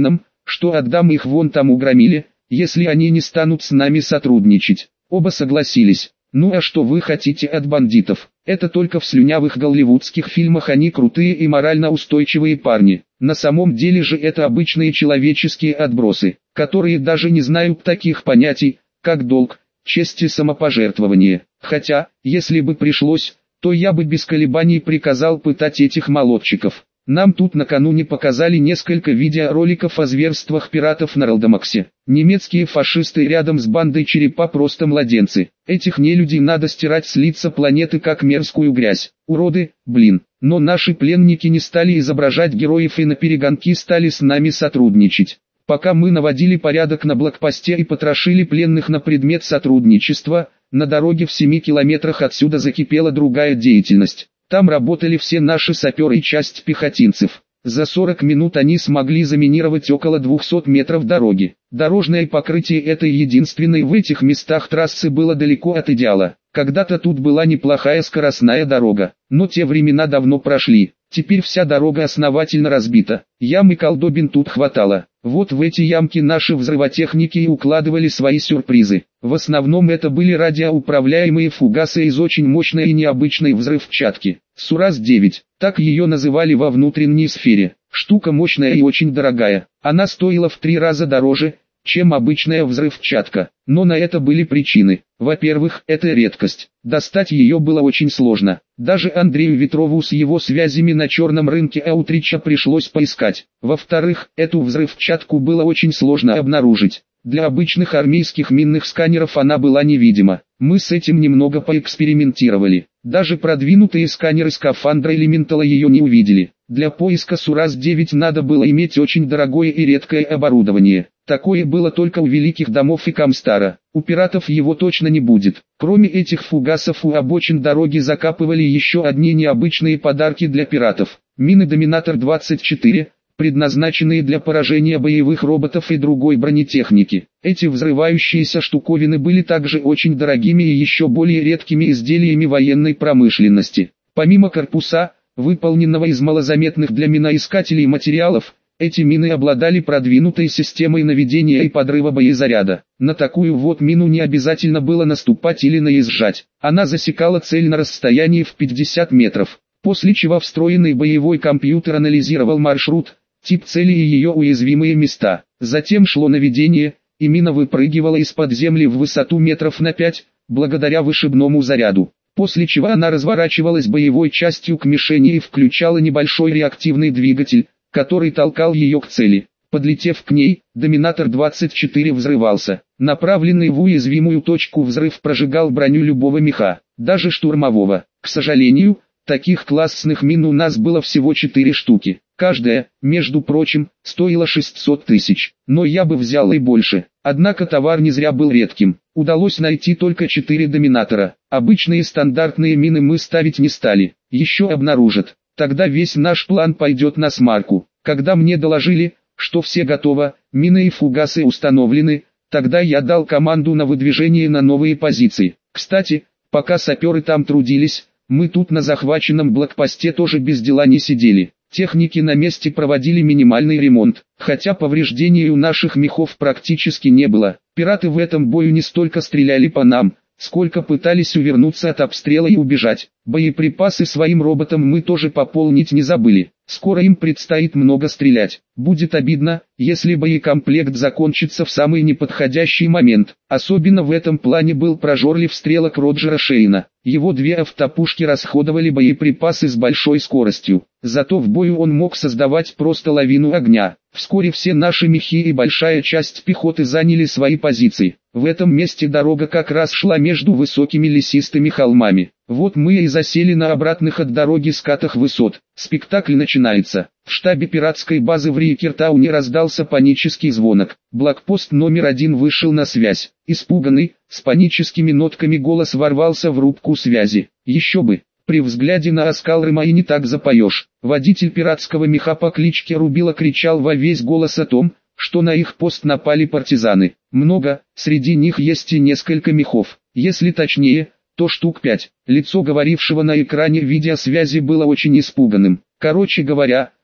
что отдам их вон тому громиле, если они не станут с нами сотрудничать. Оба согласились. Ну а что вы хотите от бандитов? Это только в слюнявых голливудских фильмах они крутые и морально устойчивые парни. На самом деле же это обычные человеческие отбросы, которые даже не знают таких понятий, как долг, честь и самопожертвование. Хотя, если бы пришлось, то я бы без колебаний приказал пытать этих молодчиков. Нам тут накануне показали несколько видеороликов о зверствах пиратов на Ролдомаксе. Немецкие фашисты рядом с бандой черепа просто младенцы. Этих нелюдей надо стирать с лица планеты как мерзкую грязь. Уроды, блин. Но наши пленники не стали изображать героев и наперегонки стали с нами сотрудничать. Пока мы наводили порядок на блокпосте и потрошили пленных на предмет сотрудничества, на дороге в 7 километрах отсюда закипела другая деятельность. Там работали все наши саперы и часть пехотинцев. За 40 минут они смогли заминировать около 200 метров дороги. Дорожное покрытие этой единственной в этих местах трассы было далеко от идеала. Когда-то тут была неплохая скоростная дорога, но те времена давно прошли. Теперь вся дорога основательно разбита. Ям и колдобин тут хватало. Вот в эти ямки наши взрывотехники и укладывали свои сюрпризы. В основном это были радиоуправляемые фугасы из очень мощной и необычной взрывчатки. Сурас-9, так ее называли во внутренней сфере. Штука мощная и очень дорогая. Она стоила в 3 раза дороже, чем обычная взрывчатка. Но на это были причины. Во-первых, это редкость. Достать ее было очень сложно. Даже Андрею Ветрову с его связями на черном рынке Аутрича пришлось поискать. Во-вторых, эту взрывчатку было очень сложно обнаружить. Для обычных армейских минных сканеров она была невидима. Мы с этим немного поэкспериментировали. Даже продвинутые сканеры скафандра Элементала ее не увидели. Для поиска Сурас-9 надо было иметь очень дорогое и редкое оборудование. Такое было только у великих домов и Камстара. У пиратов его точно не будет. Кроме этих фугасов у обочин дороги закапывали еще одни необычные подарки для пиратов. Мины Доминатор-24, предназначенные для поражения боевых роботов и другой бронетехники. Эти взрывающиеся штуковины были также очень дорогими и еще более редкими изделиями военной промышленности. Помимо корпуса, выполненного из малозаметных для миноискателей материалов, эти мины обладали продвинутой системой наведения и подрыва боезаряда. На такую вот мину не обязательно было наступать или наезжать. Она засекала цель на расстоянии в 50 метров. После чего встроенный боевой компьютер анализировал маршрут, тип цели и ее уязвимые места. Затем шло наведение, и мина выпрыгивала из-под земли в высоту метров на 5, благодаря вышибному заряду. После чего она разворачивалась боевой частью к мишени и включала небольшой реактивный двигатель, который толкал ее к цели. Подлетев к ней, Доминатор-24 взрывался. Направленный в уязвимую точку взрыв прожигал броню любого меха, даже штурмового. К сожалению, таких классных мин у нас было всего 4 штуки. Каждая, между прочим, стоила 600 тысяч. Но я бы взял и больше. Однако товар не зря был редким. Удалось найти только 4 Доминатора. Обычные стандартные мины мы ставить не стали. Еще обнаружат. Тогда весь наш план пойдет на смарку. Когда мне доложили, что все готово, мины и фугасы установлены, тогда я дал команду на выдвижение на новые позиции. Кстати, пока саперы там трудились, мы тут на захваченном блокпосте тоже без дела не сидели. Техники на месте проводили минимальный ремонт, хотя повреждений у наших мехов практически не было. Пираты в этом бою не столько стреляли по нам, сколько пытались увернуться от обстрела и убежать. Боеприпасы своим роботам мы тоже пополнить не забыли. Скоро им предстоит много стрелять. Будет обидно, если боекомплект закончится в самый неподходящий момент. Особенно в этом плане был прожорлив стрелок Роджера Шейна. Его 2 автопушки расходовали боеприпасы с большой скоростью. Зато в бою он мог создавать просто лавину огня. Вскоре все наши мехи и большая часть пехоты заняли свои позиции. В этом месте дорога как раз шла между высокими лесистыми холмами. Вот мы и засели на обратных от дороги скатах высот. Спектакль начинается. В штабе пиратской базы в Рикертауне раздался панический звонок. Блокпост номер 1 вышел на связь. Испуганный, с паническими нотками голос ворвался в рубку связи. Еще бы. При взгляде на оскал Рыма и не так запоешь. Водитель пиратского меха по кличке Рубила кричал во весь голос о том, что на их пост напали партизаны. Много, среди них есть и несколько мехов. Если точнее, то штук 5. Лицо говорившего на экране видеосвязи было очень испуганным. Короче говоря,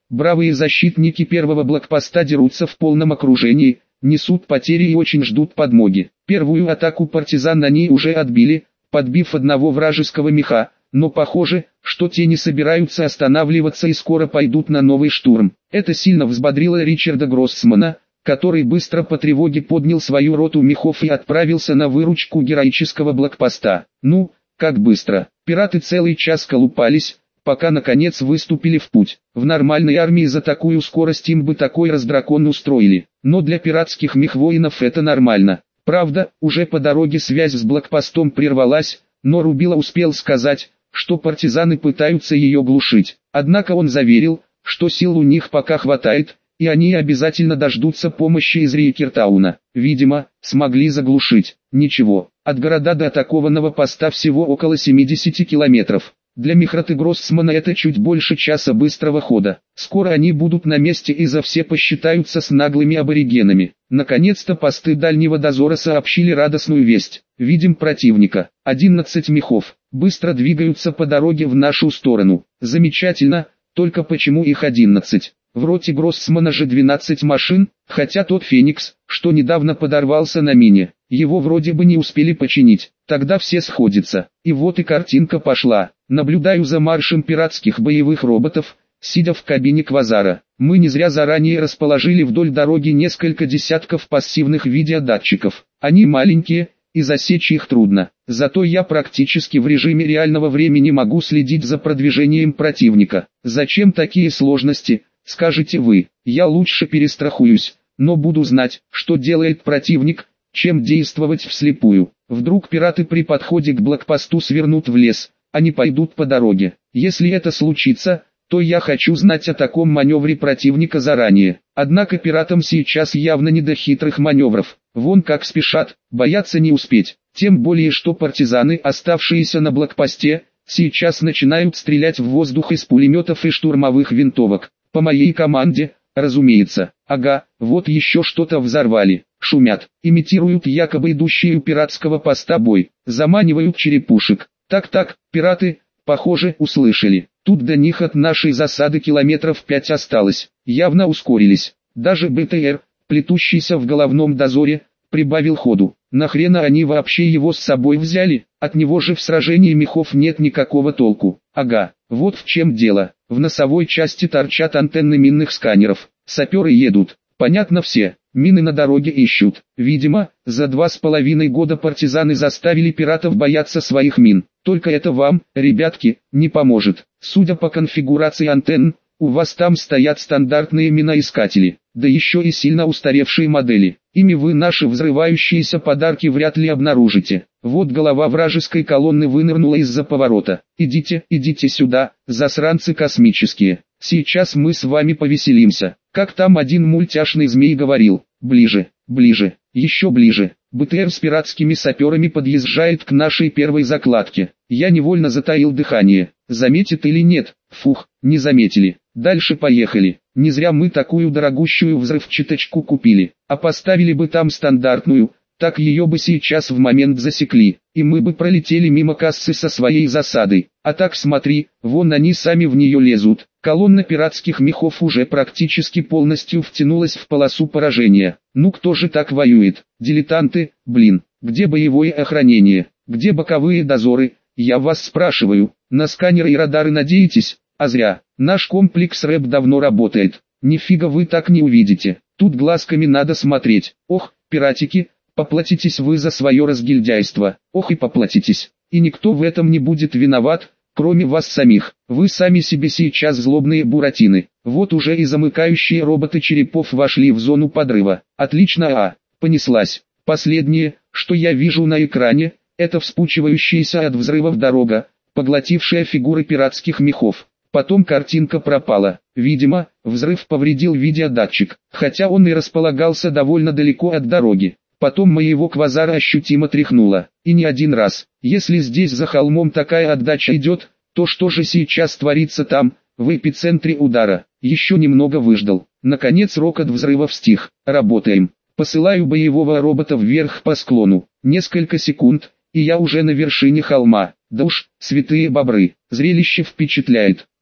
Бравые защитники первого блокпоста дерутся в полном окружении, несут потери и очень ждут подмоги. Первую атаку партизан они уже отбили, подбив одного вражеского меха, но похоже, что те не собираются останавливаться и скоро пойдут на новый штурм. Это сильно взбодрило Ричарда Гроссмана, который быстро по тревоге поднял свою роту мехов и отправился на выручку героического блокпоста. Ну, как быстро. Пираты целый час колупались, пока наконец выступили в путь. В нормальной армии за такую скорость им бы такой раздракон устроили. Но для пиратских мехвоинов это нормально. Правда, уже по дороге связь с блокпостом прервалась, но Рубила успел сказать, что партизаны пытаются ее глушить. Однако он заверил, что сил у них пока хватает, и они обязательно дождутся помощи из Рейкертауна. Видимо, смогли заглушить. Ничего, от города до атакованного поста всего около 70 километров. Для мехроты Гроссмана это чуть больше часа быстрого хода. Скоро они будут на месте и за все посчитаются с наглыми аборигенами. Наконец-то посты дальнего дозора сообщили радостную весть. Видим противника. 11 мехов. Быстро двигаются по дороге в нашу сторону. Замечательно, только почему их 11? В роте Гроссмана же 12 машин, хотя тот Феникс, что недавно подорвался на мине, его вроде бы не успели починить. Тогда все сходятся. И вот и картинка пошла. Наблюдаю за маршем пиратских боевых роботов, сидя в кабине квазара. Мы не зря заранее расположили вдоль дороги несколько десятков пассивных видеодатчиков. Они маленькие, и засечь их трудно. Зато я практически в режиме реального времени могу следить за продвижением противника. Зачем такие сложности, скажете вы? Я лучше перестрахуюсь, но буду знать, что делает противник, чем действовать вслепую. Вдруг пираты при подходе к блокпосту свернут в лес, а не пойдут по дороге. Если это случится, то я хочу знать о таком маневре противника заранее. Однако пиратам сейчас явно не до хитрых маневров. Вон как спешат, боятся не успеть. Тем более что партизаны, оставшиеся на блокпосте, сейчас начинают стрелять в воздух из пулеметов и штурмовых винтовок. По моей команде, разумеется. Ага, вот еще что-то взорвали. Шумят, имитируют якобы идущие у пиратского поста бой. Заманивают черепушек. Так, пираты, похоже, услышали. Тут до них от нашей засады километров 5 осталось. Явно ускорились. Даже БТР, плетущийся в головном дозоре, прибавил ходу. Нахрена они вообще его с собой взяли? От него же в сражении мехов нет никакого толку. Ага, вот в чем дело. В носовой части торчат антенны минных сканеров. Саперы едут. Понятно все. Мины на дороге ищут. Видимо, за 2,5 года партизаны заставили пиратов бояться своих мин. Только это вам, ребятки, не поможет. Судя по конфигурации антенн, у вас там стоят стандартные миноискатели, да еще и сильно устаревшие модели. Ими вы наши взрывающиеся подарки вряд ли обнаружите. Вот голова вражеской колонны вынырнула из-за поворота. Идите сюда, засранцы космические. Сейчас мы с вами повеселимся. Как там один мультяшный змей говорил, ближе, еще ближе. БТР с пиратскими саперами подъезжает к нашей первой закладке. Я невольно затаил дыхание. Заметит или нет? Фух, не заметили. Дальше поехали. Не зря мы такую дорогущую взрывчаточку купили. А поставили бы там стандартную, так ее бы сейчас в момент засекли, и мы бы пролетели мимо кассы со своей засадой. А так смотри, вон они сами в нее лезут. Колонна пиратских мехов уже практически полностью втянулась в полосу поражения. Ну кто же так воюет? Дилетанты, блин. Где боевое охранение? Где боковые дозоры? Я вас спрашиваю. На сканеры и радары надеетесь? А зря. Наш комплекс РЭП давно работает. Нифига вы так не увидите. Тут глазками надо смотреть. Ох, пиратики, поплатитесь вы за свое разгильдяйство. Ох и поплатитесь. И никто в этом не будет виноват, кроме вас самих. Вы сами себе сейчас злобные буратины. Вот уже и замыкающие роботы черепов вошли в зону подрыва. Отлично, понеслась. Последнее, что я вижу на экране, это вспучивающаяся от взрывов дорога, поглотившая фигуры пиратских мехов. Потом картинка пропала. Видимо, взрыв повредил видеодатчик, хотя он и располагался довольно далеко от дороги. Потом моего квазара ощутимо тряхнуло. И не один раз. Если здесь за холмом такая отдача идет, то что же сейчас творится там, в эпицентре удара? Еще немного выждал. Наконец рокот взрывов стих. Работаем. Посылаю боевого робота вверх по склону. Несколько секунд, и я уже на вершине холма. Да уж, святые бобры. Зрелище впечатляет.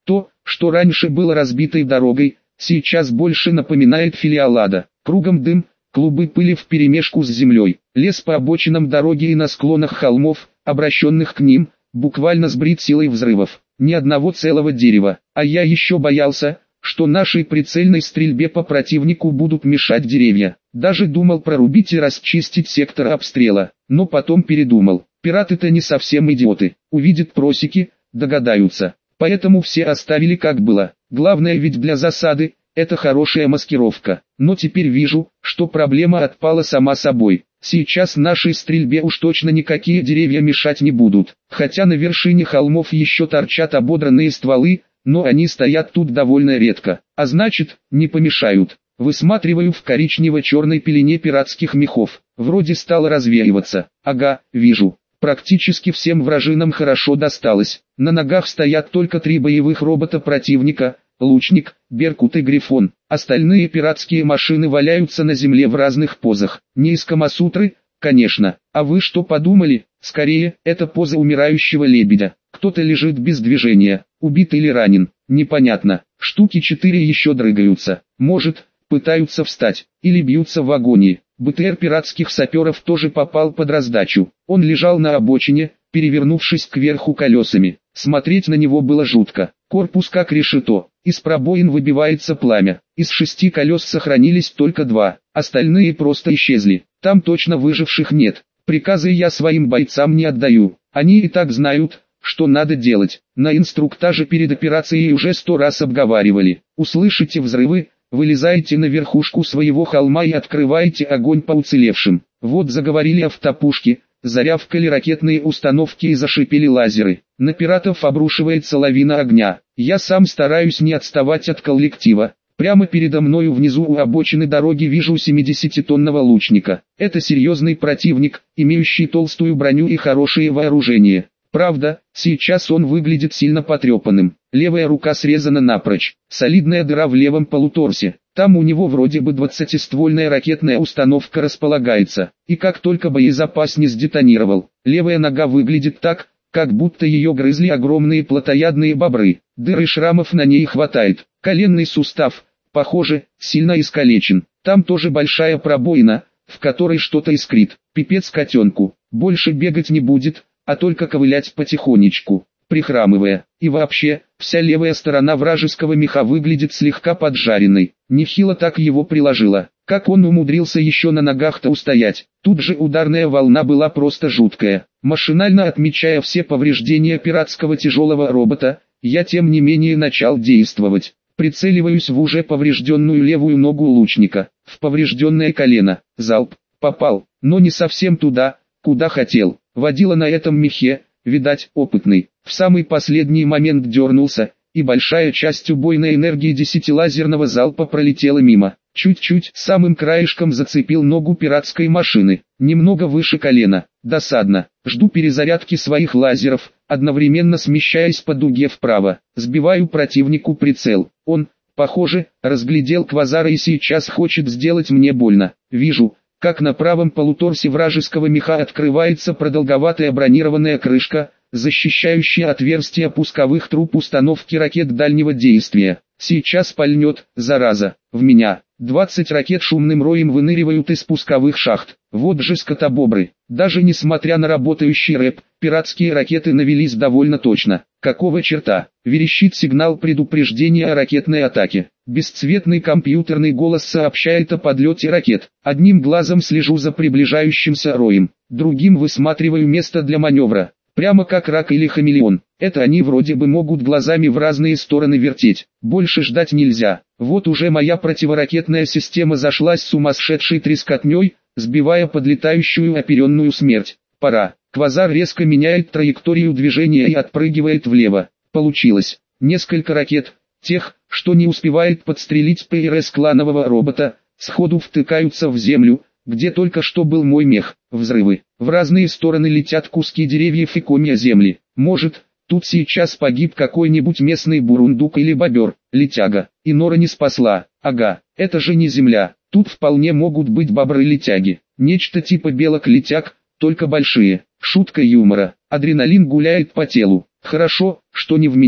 То, что раньше было разбитой дорогой, сейчас больше напоминает филиал ада. Кругом дым, клубы пыли вперемешку с землей, лес по обочинам дороги и на склонах холмов, обращенных к ним, буквально сбрит силой взрывов. Ни одного целого дерева, а я еще боялся, что нашей прицельной стрельбе по противнику будут мешать деревья. Даже думал прорубить и расчистить сектор обстрела, но потом передумал. Пираты-то не совсем идиоты, увидят просеки, догадаются. Поэтому все оставили как было. Главное ведь для засады – это хорошая маскировка. Но теперь вижу, что проблема отпала сама собой. Сейчас нашей стрельбе уж точно никакие деревья мешать не будут. Хотя на вершине холмов еще торчат ободранные стволы, но они стоят тут довольно редко. А значит, не помешают. Высматриваю в коричнево-черной пелене пиратских мехов. Вроде стало развеиваться. Ага, вижу. Практически всем вражинам хорошо досталось. На ногах стоят только 3 боевых робота противника, лучник, беркут и грифон. Остальные пиратские машины валяются на земле в разных позах. Не из Камасутры, конечно. А вы что подумали? Скорее, это поза умирающего лебедя. Кто-то лежит без движения, убит или ранен, непонятно. Штуки 4 еще дрыгаются. Может, пытаются встать, или бьются в агонии. БТР пиратских саперов тоже попал под раздачу. Он лежал на обочине, перевернувшись кверху колесами. Смотреть на него было жутко. Корпус как решето. Из пробоин выбивается пламя. Из 6 колес сохранились только 2. Остальные просто исчезли. Там точно выживших нет. Приказы я своим бойцам не отдаю. Они и так знают, что надо делать. На инструктаже перед операцией уже 100 раз обговаривали. Услышите взрывы, вылезаете на верхушку своего холма и открываете огонь по уцелевшим. Вот заговорили автопушки, зарявкали ракетные установки и зашипели лазеры. На пиратов обрушивается лавина огня. Я сам стараюсь не отставать от коллектива. Прямо передо мною внизу у обочины дороги вижу 70-тонного лучника. Это серьезный противник, имеющий толстую броню и хорошее вооружение. Правда, сейчас он выглядит сильно потрепанным. Левая рука срезана напрочь. Солидная дыра в левом полуторсе. Там у него вроде бы 20-ствольная ракетная установка располагается. И как только боезапас не сдетонировал, левая нога выглядит так, как будто ее грызли огромные плотоядные бобры. Дыр и шрамов на ней хватает. Коленный сустав, похоже, сильно искалечен. Там тоже большая пробоина, в которой что-то искрит. Пипец котенку. Больше бегать не будет, а только ковылять потихонечку, прихрамывая. И вообще, вся левая сторона вражеского меха выглядит слегка поджаренной. Нехило так его приложило. Как он умудрился еще на ногах-то устоять. Тут же ударная волна была просто жуткая. Машинально отмечая все повреждения пиратского тяжелого робота, я тем не менее начал действовать. Прицеливаюсь в уже поврежденную левую ногу лучника, в поврежденное колено. Залп, попал, но не совсем туда, куда хотел. Водила на этом мехе, видать, опытный, в самый последний момент дернулся, и большая часть убойной энергии 10-лазерного залпа пролетела мимо. Чуть-чуть самым краешком зацепил ногу пиратской машины, немного выше колена. Досадно. Жду перезарядки своих лазеров, одновременно смещаясь по дуге вправо. Сбиваю противнику прицел. Он, похоже, разглядел квазара и сейчас хочет сделать мне больно. Вижу, как на правом полуторсе вражеского меха открывается продолговатая бронированная крышка, защищающая отверстие пусковых труб установки ракет дальнего действия. Сейчас пальнет, зараза, в меня. 20 ракет шумным роем выныривают из пусковых шахт. Вот же скотобобры. Даже несмотря на работающий рэп, пиратские ракеты навелись довольно точно. Какого черта? Верещит сигнал предупреждения о ракетной атаке. Бесцветный компьютерный голос сообщает о подлете ракет. Одним глазом слежу за приближающимся роем, другим высматриваю место для маневра. Прямо как рак или хамелеон. Это они вроде бы могут глазами в разные стороны вертеть. Больше ждать нельзя. Вот уже моя противоракетная система зашлась сумасшедшей трескотней, сбивая подлетающую оперенную смерть. Пора. Квазар резко меняет траекторию движения и отпрыгивает влево. Получилось. Несколько ракет, тех, что не успевает подстрелить ПРС кланового робота, сходу втыкаются в землю, где только что был мой мех. Взрывы. В разные стороны летят куски деревьев и комья земли. Может, тут сейчас погиб какой-нибудь местный бурундук или бобер, летяга. И нора не спасла. Ага, это же не земля. Тут вполне могут быть бобры-летяги. Нечто типа белок-летяг, только большие. Шутка юмора. Адреналин гуляет по телу. Хорошо, что не в меня.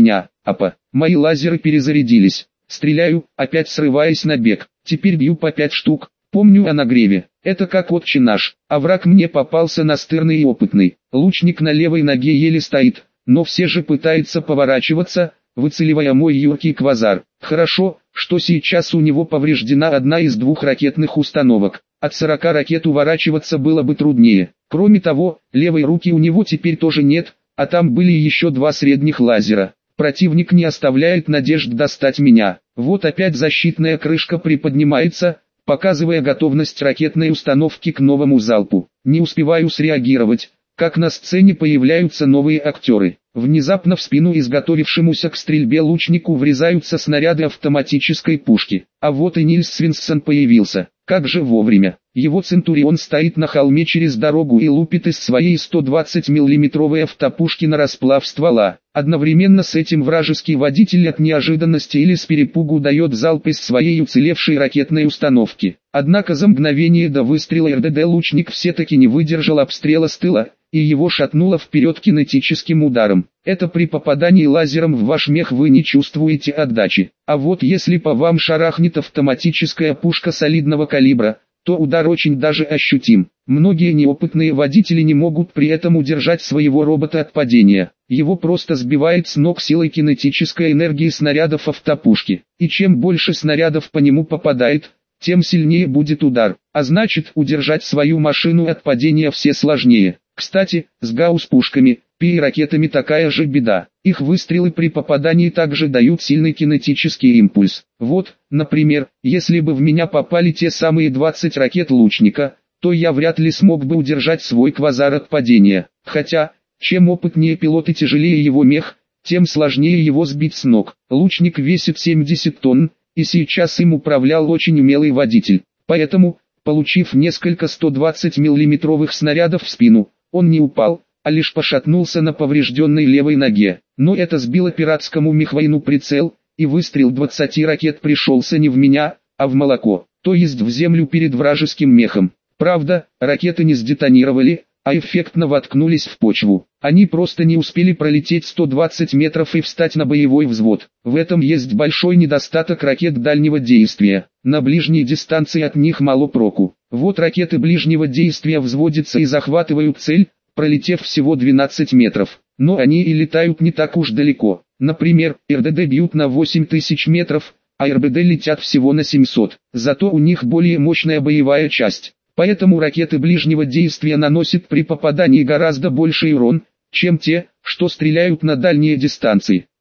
Апа, мои лазеры перезарядились. Стреляю, опять срываясь на бег. Теперь бью по 5 штук. Помню о нагреве. Это как отче наш. А враг мне попался настырный и опытный. Лучник на левой ноге еле стоит, но все же пытается поворачиваться, выцеливая мой юркий квазар. Хорошо, что сейчас у него повреждена одна из 2 ракетных установок. От 40 ракет уворачиваться было бы труднее. Кроме того, левой руки у него теперь тоже нет, а там были еще 2 средних лазера. Противник не оставляет надежд достать меня. Вот опять защитная крышка приподнимается, показывая готовность ракетной установки к новому залпу. Не успеваю среагировать, как на сцене появляются новые актеры. Внезапно в спину изготовившемуся к стрельбе лучнику врезаются снаряды автоматической пушки. А вот и Нильс Свинсон появился. Как же вовремя. Его Центурион стоит на холме через дорогу и лупит из своей 120 миллиметровой автопушки на расплав ствола. Одновременно с этим вражеский водитель от неожиданности или с перепугу дает залп из своей уцелевшей ракетной установки. Однако за мгновение до выстрела РДД лучник все-таки не выдержал обстрела с тыла, и его шатнуло вперед кинетическим ударом. Это при попадании лазером в ваш мех вы не чувствуете отдачи. А вот если по вам шарахнет автоматическая пушка солидного калибра, то удар очень даже ощутим. Многие неопытные водители не могут при этом удержать своего робота от падения. Его просто сбивает с ног силой кинетической энергии снарядов автопушки. И чем больше снарядов по нему попадает, тем сильнее будет удар. А значит, удержать свою машину от падения все сложнее. Кстати, с гаусс-пушками, пи-ракетами такая же беда. Их выстрелы при попадании также дают сильный кинетический импульс. Вот, например, если бы в меня попали те самые 20 ракет лучника, то я вряд ли смог бы удержать свой квазар от падения. Хотя, чем опытнее пилот и тяжелее его мех, тем сложнее его сбить с ног. Лучник весит 70 тонн, и сейчас им управлял очень умелый водитель. Поэтому, получив несколько 120 миллиметровых снарядов в спину, он не упал, а лишь пошатнулся на поврежденной левой ноге. Но это сбило пиратскому мехвоину прицел, и выстрел 20 ракет пришелся не в меня, а в молоко, то есть в землю перед вражеским мехом. Правда, ракеты не сдетонировали, а эффектно воткнулись в почву. Они просто не успели пролететь 120 метров и встать на боевой взвод. В этом есть большой недостаток ракет дальнего действия. На ближней дистанции от них мало проку. Вот ракеты ближнего действия взводятся и захватывают цель, пролетев всего 12 метров. Но они и летают не так уж далеко. Например, РДД бьют на 8000 метров, а РБД летят всего на 700. Зато у них более мощная боевая часть. Поэтому ракеты ближнего действия наносят при попадании гораздо больший урон, чем те, что стреляют на дальние дистанции.